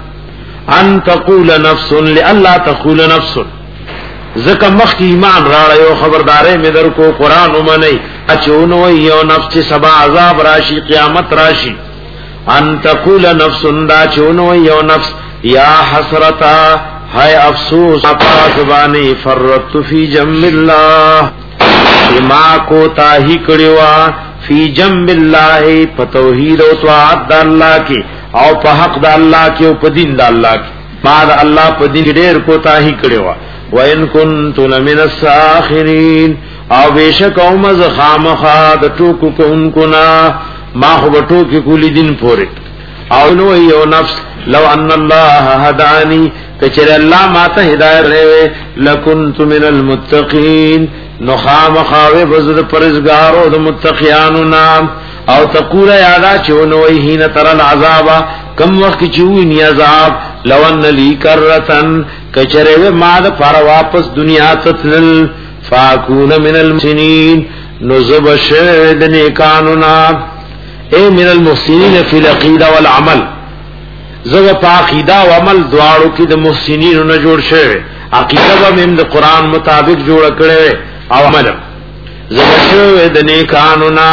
ان تقول نفس لئلا تقول نفس زکا مخ کی ایمان راڑیو خبردارے میں در کو قرآن امانی اچونو یو نفس سبا عذاب راشی قیامت راشی ان تقول نفس دا چونو یو نفس یا حسرتا ہے افسوس اپاسبانی فرط فی جنب اللہ ما کو تاہی کڑیوا فی جنب اللہ پتوحید و طاعت دا اللہ کی او پا حق دا اللہ کی او پا دین دا اللہ کی ما دا اللہ پا دین دیر کو تاہی کڑیوا وَإِن كُنْتُ لَمِنَ السَّاخِرِينَ او بیشک او مز خامخا دا ٹوکو کنکنا ما خوب ٹوکی کولی دن پورے او نو ایو نفس لو ان اللہ ہدانی کچر اللہ ماتا ہدایت رہے لکنت من المتقین نو خامخاوے بزد پرزگارو دا متقیانو نام او تقول یادا چونو ایہین ترن عذابا کم وقت چوینی عذاب لو ان لی کرتن کچرے ماد پارا واپس دنیا تتلل فاکون من المحسنین نزب شد نیکانونا اے من المحسنین فی العقیدہ والعمل زب پا عقیدہ وعمل دوارو کی دا محسنین نجوڑ شد عقیدہ با من دا قرآن مطابق جوڑ کرے او عمل زب شد نیکانونا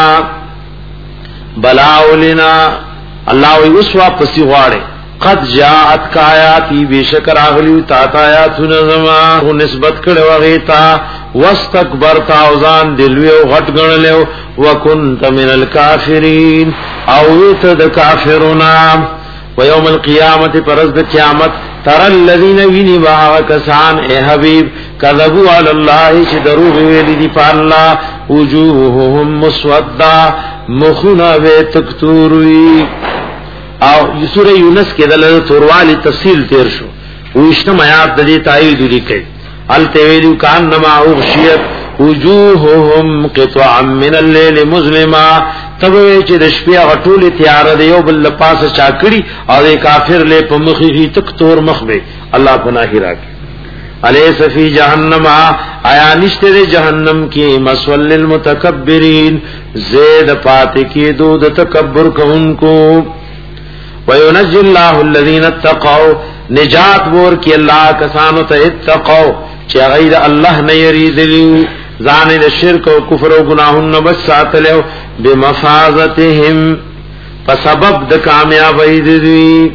بلاولنا اللہ وی اس واپسی غاڑے قد جاءت کا آیاتی بیشکر آغلیو تاتا آیاتو نظمہ نسبت کڑے وغیتا واستکبرتا اوزان دلویو غٹ گنلیو وکنت من الكافرین اویت دا کافرونا ویوم القیامت پرزد قیامت تر الذین وینی باغ کسان اے حبیب کذبوا علی اللہ چی دروغ ویلی دی پا اللہ وجوہهم مسودہ مخونا بے تکتوروی او سورہ یونس کے دلل توروالی تفصیل تیر شو ویشتم آیات دی تائید لکھے التویلو کانما اغشیت وجوہهم قطعا من اللیل مظلما تبوی چی دشپیا غطول تیار دیو بل پاس چاکڑی او دی کافر لے پا مخیخی تک تور مخبے اللہ پناہی راکی علیس فی جہنم آیا نشتے دے جہنم کی مسول للمتکبرین زید پاتے کی دو دا تکبر کن کو وَيُنَجِّ اللَّهُ الَّذِينَ اتَّقَوْا نجات بور کی اللہ کسانو تا اتقو چی غیر اللہ نیرید لیو زاند شرک و کفر و گناہن بس ساتلیو بمفازتهم فسبب دا کامیابی دوی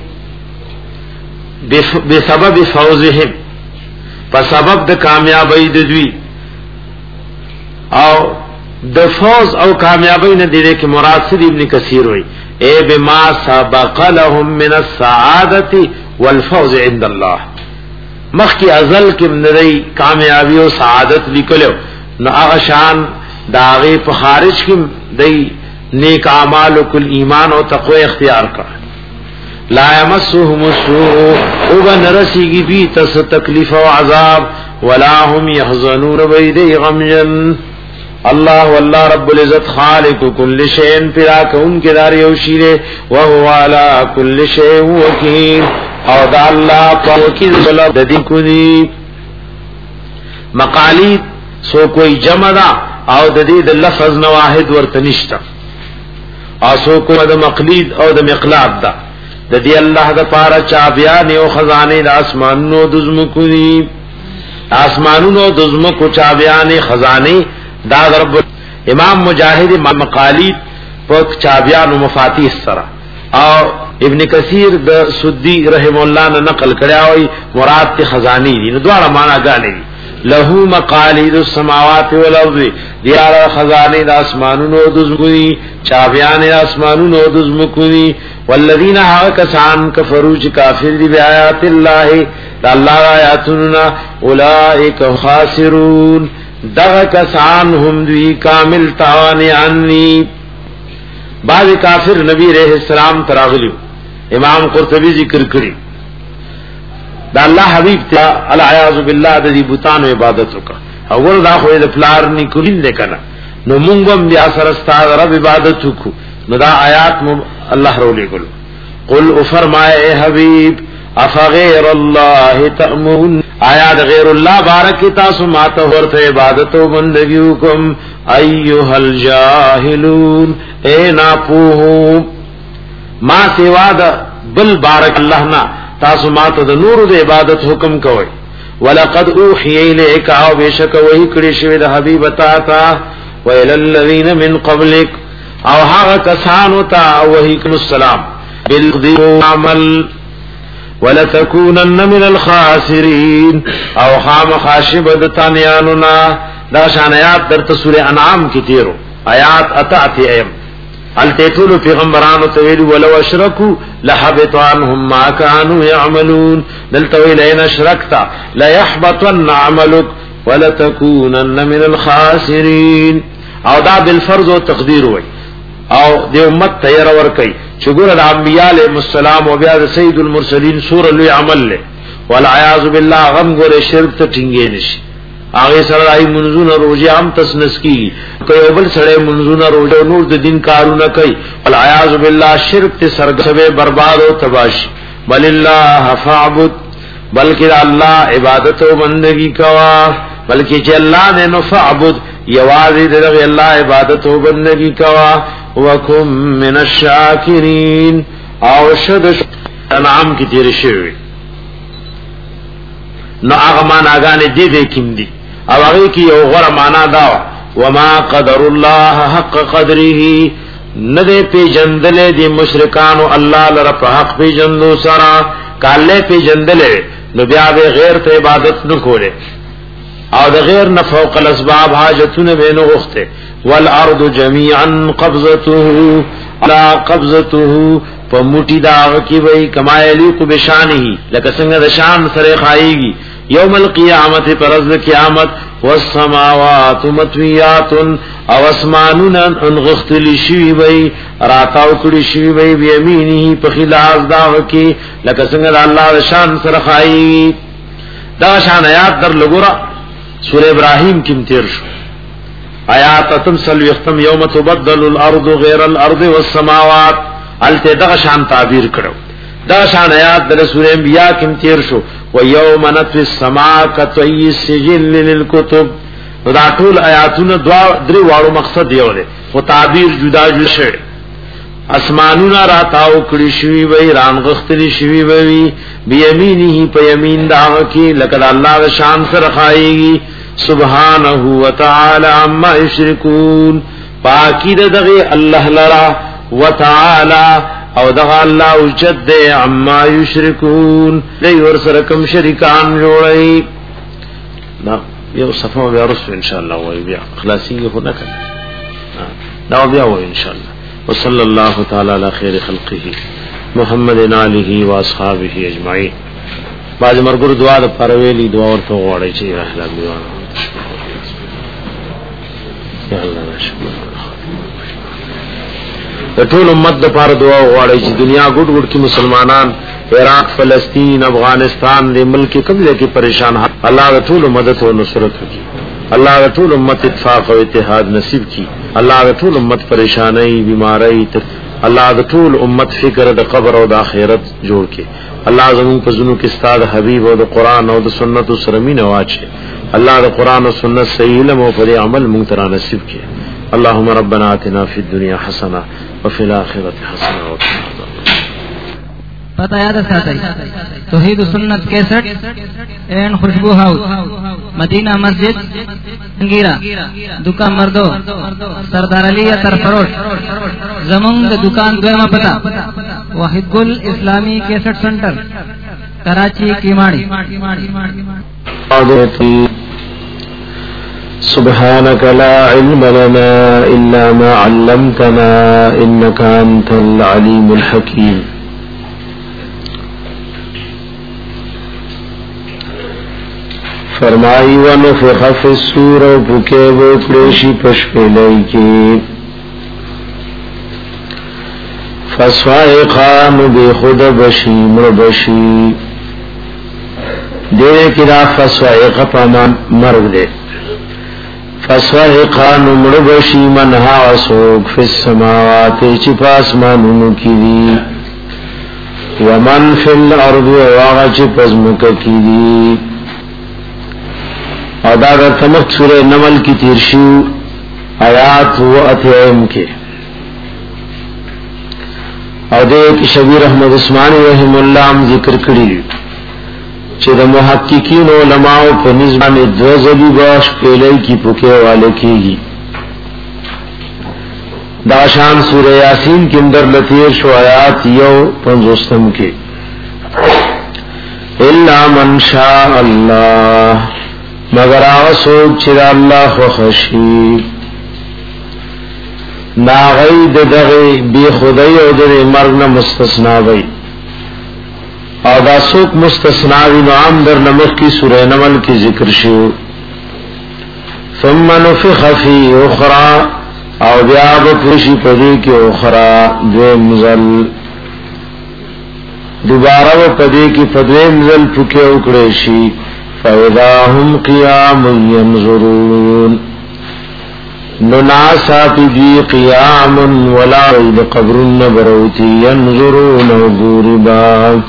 بسبب فوزهم فسبب دا کامیابی دوی او دا فوز او کامیابی ندیدے کہ مراد صد ابن کثیر ہوئی اے بما سبق لهم من السعادت والفوز عند اللہ مخ کی ازل کی ندی کامیابی و سعادت لکلو نو اغشان داغی پا خارج کی دی نیک اعمال و کل ایمان و تقوی اختیار کر لا یمسهم السوء اوگا نرسی گی بھی تس تکلیف و عذاب ولا هم یحزنون بیدی غمجن اللہ واللہ رب العزت خالق کل شین پیرا کہ ان کے داری اوشیرے وہو علا کل شین وکیل او دا اللہ پا وکیل صلاب دی کدی مقالید سو کوئی جمع دا او دا دی دا لفظ نواحد ورطنشتا او سو کوئی دا مقلید او دا مقلاب دا دا دی اللہ دا پارا چابیانی او خزانے دا آسمانو دزمکو دی آسمانو دزمکو چابیانی خزانے دا رب امام مجاہد مقالید پک چابیان و مفاتیح سرا او ابن کثیر د سدی رحم اللہ نے نقل کریا ہوئی مراد تی خزانی دی دوارا مانا گانے دی له مقاليد السماوات والارض دیار خزانه د اسمانونو د زمکوي چابيان د اسمانونو د زمکوي والذین کسان کفروا کافر دی بیاات الله د الله آیاتنا اولئک خاسرون دغه کسان هم دوی کامل تاوان عنی. بعض کافر نبی علیہ السلام تراغلیو امام قرطبی ذکر کړی دا الله حبیب ته العیاذ بالله د دې بوتانو عبادت وکړه اول دا خو د فلار نکولین ده کنه نو مونږ هم بیا سره ستاسو رب عبادت وکړو نو دا آیات الله رولې ګل قل او فرمائے اے حبیب افغیر الله تأمون آیات غیر الله بارک تاسو ماته ورته عبادت او بندگی وکم ایها الجاهلون اے ناپوه ما سوا د بل بارک الله نا تاسو ماته د نور د عبادت حکم کوي ولقد اوحي اليك او بشک وحی کړي شوی د حبیب تا تا ویل الذین من قبلک او هغه کسانو ته وحی کړي السلام بالذی عمل ولتكونن من الخاسرين او خام خاشب د تانیاننا دا شان آیات در سورہ انعام کی تیرو آیات اتاتی ایم التیتول پیغمبرانو تویل ولو اشرکو لحبط عنهم ما كانوا يعملون دلتویل این اشرکتا لیحبطن عملک ولتكونن من الخاسرین او دا بالفرض و تقدیر ہوئی او دی امت تیر ورکی چگور الانبیاء علیہ السلام و بیاد سید المرسلین سور لوی عمل لے والعیاذ باللہ غم گور شرک تا ٹھنگے نشی آغی سر آئی منزون روجی عم تسنس کی کئی اوبل سڑے منزون روجی نور دا دین کارو نہ کئی والعیاذ باللہ شرک تی سرگسب برباد و تباشی بل اللہ فعبد بلکہ اللہ عبادت و بندگی کوا بلکہ چی اللہ نے نفعبد یوازی درغ اللہ عبادت و بندگی کوا وکم من الشاکرین او شد انعام کی تیر شوی نو آغا مانا گانے دی دے کم دی او آغی کی یو غر مانا داو وما قدر اللہ حق قدره ندے پی جندلے دی مشرکانو اللہ لرپ حق پی جندو سرا کالے پی جندلے نو بیا دے غیر تے عبادت نکولے او د غیر نفوق الاسباب حاجتون بینو غختے والارض جميعا قبضته على قبضته فموٹی داغ کی وئی کما یلیق بشانه لک څنګه د شان سره خایږي یوم القیامت پرز قیامت والسماوات مطویات او اسمانون انغختل شی وئی راتاو کړي شی وئی بیمینه په خلاف داغ کی لک څنګه د الله د شان سره خایږي دا شان آیات در لګورا سورہ ابراہیم کی تیر شو آیات اتم سلو یختم یوم تبدل الارض غیر الارض والسماوات التے دغ شان تعبیر کرو دا شان آیات در سورہ انبیاء کی تیر شو و یوم نطوی السماء کتوی السجل للکتب دا طول آیاتون دری وارو مقصد دیو دے و تعبیر جدا جو شد اسمانون راتاو کڑی شوی وی رانغختلی شوی وی بیمینی ہی پا یمین داغ کی لکد اللہ و شان سر خائیگی سبحانہ وتعالی عما یشرکون پاکی دغی اللہ لرا وتعالی او دغا اللہ اجد دے عما یشرکون لی ورسرکم شرکان جوڑی یہ صفحہ بیا رسو انشاءاللہ وی بیا خلاصی گی خود نکن دعو بیا وی انشاءاللہ وصلی اللہ تعالی علی خیر خلقه محمد آلہ و اصحابہ اجمعین. باز مرګور دعا د پرویلی دعا ورته غواړي چې اهلا بیان یا الله نشکر د ټول امت د پاره دعا غواړي چې دنیا ګډ ګډ کې مسلمانان عراق فلسطین افغانستان دې ملک کوم ځای کې پریشان الله د ټول مدد او نصرت وکړي الله د ټول امت اتفاق او اتحاد نصیب کړي الله د ټول امت پریشانای بیماری الله د ټول امت فکر د قبر او د آخرت جوړ کړي الله زمون په زونو کې استاد حبیب او د قران او د سنت سره مینه واچي الله د قران او سنت صحیح علم او پر عمل مونږ ته نصیب کړي. اللهم ربنا آتنا فی الدنیا حسنه وفي الاخره حسنه وقنا عذاب پتہ یاد ساتي توحید و سنت کیسٹ اینڈ خوشبو ہاؤس مدینہ مسجد انگیرا دکان مردو سردار علی اتر فروش زمون د دکان دویمه پتہ واحد گل اسلامی کیسٹ سنٹر کراچی کیماڑی. سبحانك لا علم لنا إلا ما علمتنا إنك أنت العليم الحكيم. فرمائی ونفخ فی الصور و پکے و کلیشی پشپیلائی کی فصائقان بے خود بشی مر بشی دیرے کی را فصائق پامان مرگ دے فصائقان مر بشی منہا وسوک فی السماوات چپ آسمانونو کی دی ومن فی الارض واغ چپ ازمک کی دی اور دادا تمک سورہ نمل کی تیرشو آیات و اتعیم کے اور دیکھ شبیر احمد عثمانی رحم اللہ ہم ذکر کری چہ دا محققین علماء پہ نظام دو زبی باش پیلئی کی پکے والے کی گی داشان سورہ یاسین کے اندر لطیر شو آیات یو پنزوستم کے الا من شاء اللہ مگر آغا سوک چرا اللہ خوخشی ناغی ددغی بی خدای او در مرگنا مستثنا بی او دا سوک مستثنا بی نعام در نمخ کی سورہ نمل کی ذکر شو ثم نفخ فی اخرى او بیاب پوشی پدی کی اخرى دویم زل دوبارہ و پدی کی پدویم زل پکے اکڑیشی فَإِذَا هُمْ قِيَامٌ يَنْظُرُونَ نناسا پی قیام ولا عید قبر نبروتی ينظرون غوربا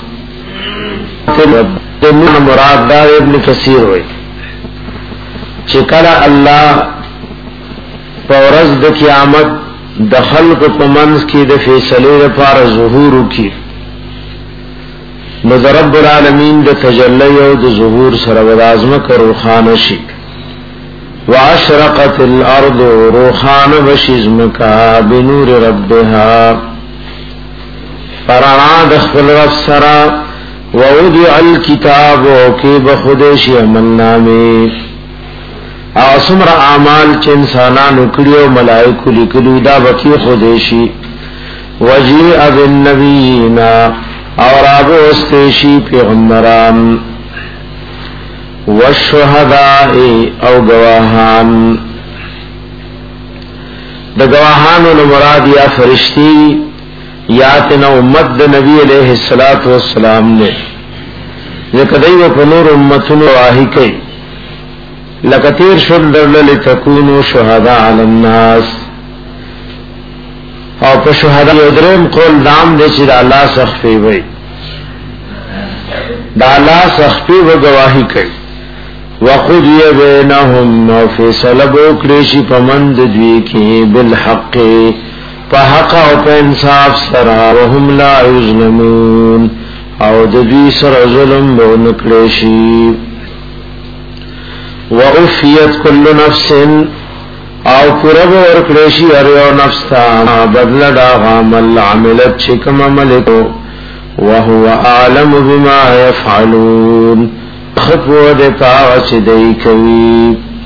مراد دار ابن کثیر ہوئی چکر اللہ پورز د قیامت دخل کو پمنز کی د فیصلے پار ظہور کی نو رب العالمین د تجلی او د ظهور سره ولازم کرو خانشی واشرقت الارض روحان بشزمکا بنور ربها فرعا دخل رب سرا ووضع الكتاب وکی بخودشی عمل نامی آسمر اعمال چه انسانانو کڑیو ملائکو لکلو دا بکی خودشی وجیع بالنبیین اور آبو استیشی پیغمبران والشہداء او گواہان دا گواہانو نمراد یا فرشتی یا تنا امت دا نبی علیہ السلام نے لکدئی و پنور امتن واہی کئی لکتیر شلدر لتکونو شہداء علی الناس او په شهدا یودرم قول دام دې چې د الله سخفي وي د الله سخفي و گواہی کوي وقضي بينهم او فیصله وکړي شي په مند دوی کې بالحق په حق او په انصاف سره وهم لا یظلمون او د دوی سره ظلم نه کړي شي وافیت کل نفس او پورب ورکلیشی اریو نفستا بدل دا غامل عملت چکم عملتو وهو اعلم بما يفعلون خطو دتا وچدئی کوي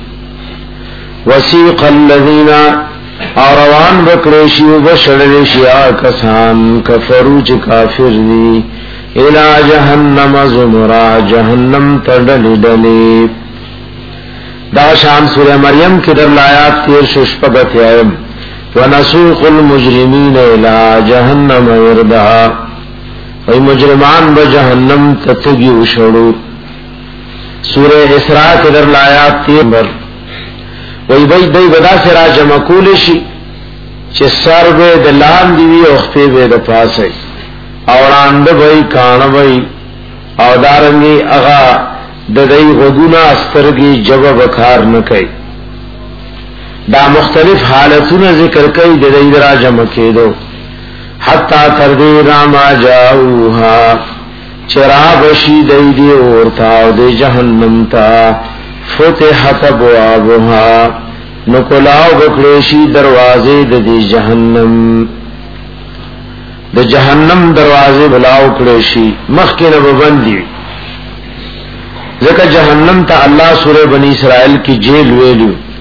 وسیق الذین اروان بکلیشی وبشرلیشی آکسان کفرو چ کافر دی الى جہنم زمرا جہنم تڈلی ڈلی دا شان سورہ مریم کی در لآیات تیر ششپگت یائم ونسوق المجرمین الى جہنم وردا وی مجرمان بجہنم تتگی وشڑو سورہ اسراء کی در لآیات تیر بر وی بی دی بدا سے راجع مکولشی چه سر بے دلان دیوی اخفی بے دپاس ہے اوراند بی کان بی او دارنگی اغا ددئی غدونا استرگی جبا بکار نکئی دا مختلف حالتون ذکر کئی ددئی درا جمع کے دو حتی تردی راما جاؤوها چرا بشی دی دی اورتا و دی جہنم تا فتحت ابوابها نکلاو بکلیشی دروازے دی جہنم د جہنم دروازے بلاو کلیشی مخکن ببندی ذکر جہنم تا اللہ سورہ بنی اسرائیل کی جیل ویلو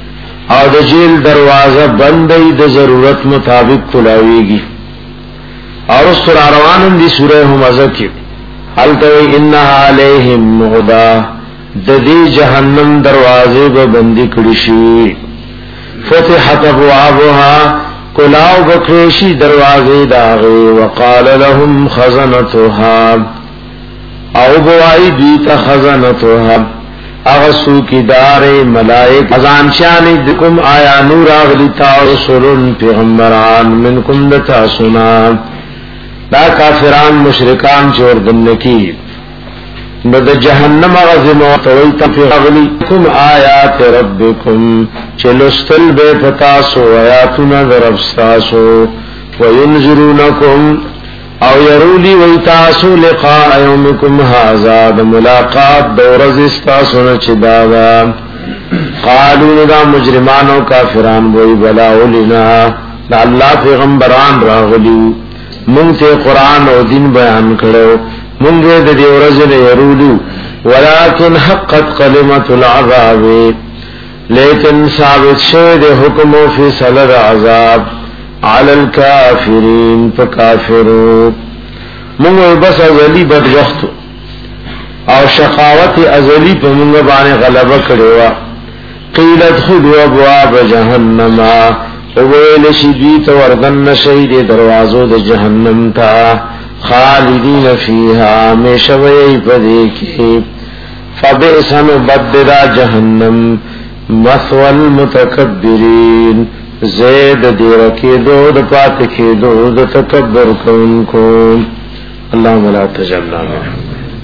او د جیل دروازه بندې د ضرورت مطابق کلاویږي. اور سور روانم دی سورہ همزه کې حالتوی انها علیہم مغدا د دې جهنم دروازې به بندي کړي شي. فتحت ابوابها کلاو بکریشی دروازې داغه وقال لهم خزنتها او بوای دیتا خزنتها اغسو کی دار ملائک ازان شان دکم آیا نور اغلی تارسلن پیغمبران منکم دتا سنا دا کافران مشرکان چوردن کی ند جہنم غزم وطویتا فی اغلی کم آیات ربکم چلستل بے پتاسو آیاتنا دربستاسو وینذرونکم او یرولی ویتاسو لقاء یومکم هازا ملاقات دورز استاسو نچدادا قالون دا مجرمان و کافران بوئی بلاولنا دا اللہ پیغمبران راغلیو منگتے قرآن و دین بیان کرو منگے دا دیورز لیرولو ولیکن حقت قلمت العذاب لیکن ثابت شد حکم و فیصل عذاب علی الکافرین فکافرو منگو بس ازلی بدبختو او شقاوت ازلی پا منگو بانے غلبہ کروا قیلت خدو ابواب جہنم اویل شدیت وردن شید دروازو د جہنم تا خالدین فیہا میشوئی پدیکی فبئسن بددا جہنم مثوى المتکبرین زید دیرکی دو د پاتکی دو د تکبر کونکو اللہم لا تجلنا منه.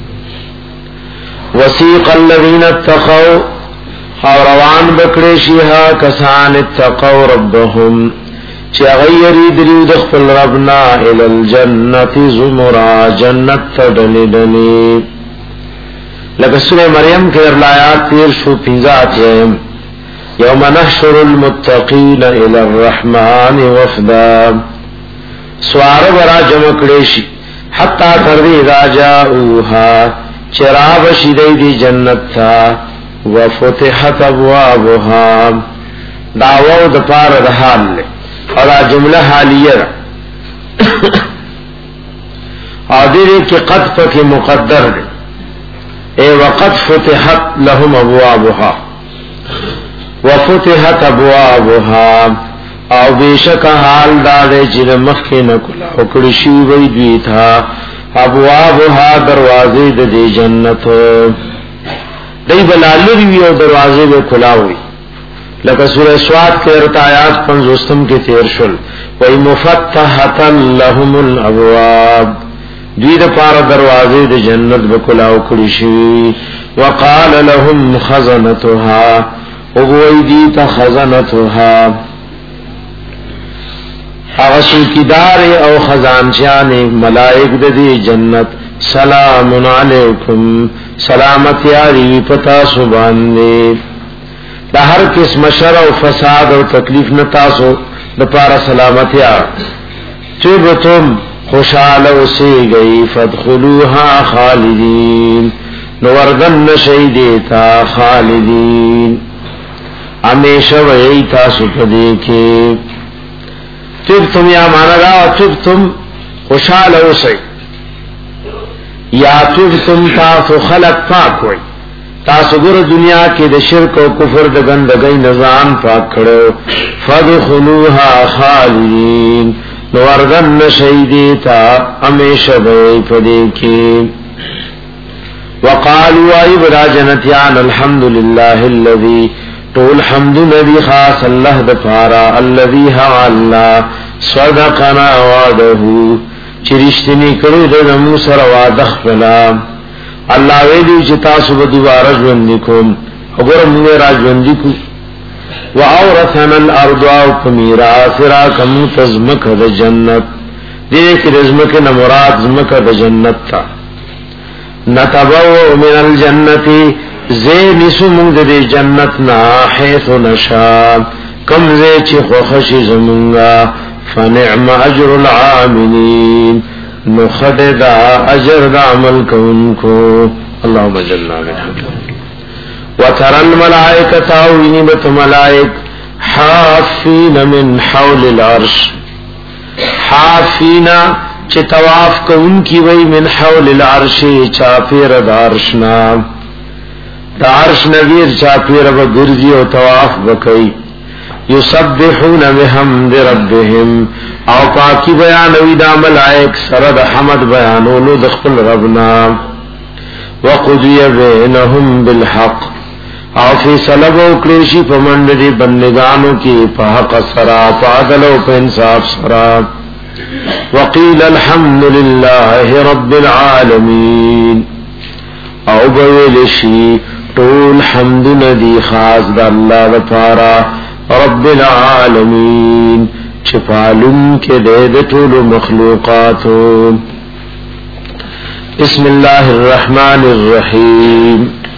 وسیق الذین اتقوا او روان بکریشیها کسان اتقوا ربهم چی غیری دریو دخل ربنا الى الجنت زمرا جنت تدنی دنی لکه سورہ مریم کے ارلایات تیر شو پینزات ہیں یوم نحشر المتقین الى الرحمن وفدا سوار برا جمع کریشی حتی تردی اذا جاؤوها چراب شیدی دی جنت تھا وفتحت ابوابها دعوو د پار د حال له اور جمله حالیه حاضر کی قد پک مقدر ده اے وقد فتحت لهم ابوابها وفتحت ابوابها او بیشک حال داده چې مخکې نکلا وکړی شی وی دی تھا ابوابها دروازې د جنت دی بلالوی وی او دروازے بے کھلاوی لکہ سورہ سواد کے ارتایات پنزوستم کے تیر شل وی مفتحتا لهم الابواب دید پار دروازے دی جنت بے کھلاو کڑشی وقال لهم خزنتها اگوی دیتا خزنتها اغسو کی دار او خزانچان ملائک دی جنت سلام علیکم سلامتی آری پتا سبان دے دا ہر قسم شر و فساد و تکلیف نتاسو دا پارا سلامتی آر چوبتم خوشحال اسی گئی فادخلوها خالدین نوردن نشی دیتا خالدین امیشہ ویئی تاسو پدے کے چوبتم یا مانا دا چوبتم خوشحال اسی یا تم تاسو خلق پاک ہوئی تاسو ګور دنیا کې د شرک او کفر د ګندګۍ نظام پاک کړو فدخلوها خالدین نوردن شهیدتا همیشه به پدې کې وقالوا ای برا جنتیان الحمدلله الذي طول حمد نبی خاص الله د پارا الذي ها الله صدقنا وعده چرشتنی کرو د نمو سر وعده خپلا الله ویلی چې تاسو به دوباره ژوند کوم وګوره موږ را ژوند کو واورثنا الارض او میراث را کوم تزمک د جنت دې کې رزمک نه مراد زمک د جنت تا نتبو من الجنت زین سمون د جنت نا حيث نشا کم زې چې خوښي زمونږه فنعم اجر العاملين نخددا اجر دا عمل کونکو اللهم جلنا منها وترى الملائكه وینبت ملائک حافین من حول العرش حافین چه طواف کون کی وی من حول العرش چاپیر دارشنا دارش نویر چاپیر بگرزی و طواف بکی یسبحون بحمد ربهم او پاکی بیانوی دا ملائک سرد حمد بیانولو دخل ربنا وقضی بینهم بالحق او فی صلب و کلیشی پمندری بندگانو کی پحق سرا پادل و پینصاف سرا وقیل الحمد للہ رب العالمین او بویلشی طول حمد ندی خاص دا اللہ دا پارا رب العالمین چپالن کے دید طول مخلوقاتو بسم اللہ الرحمن الرحیم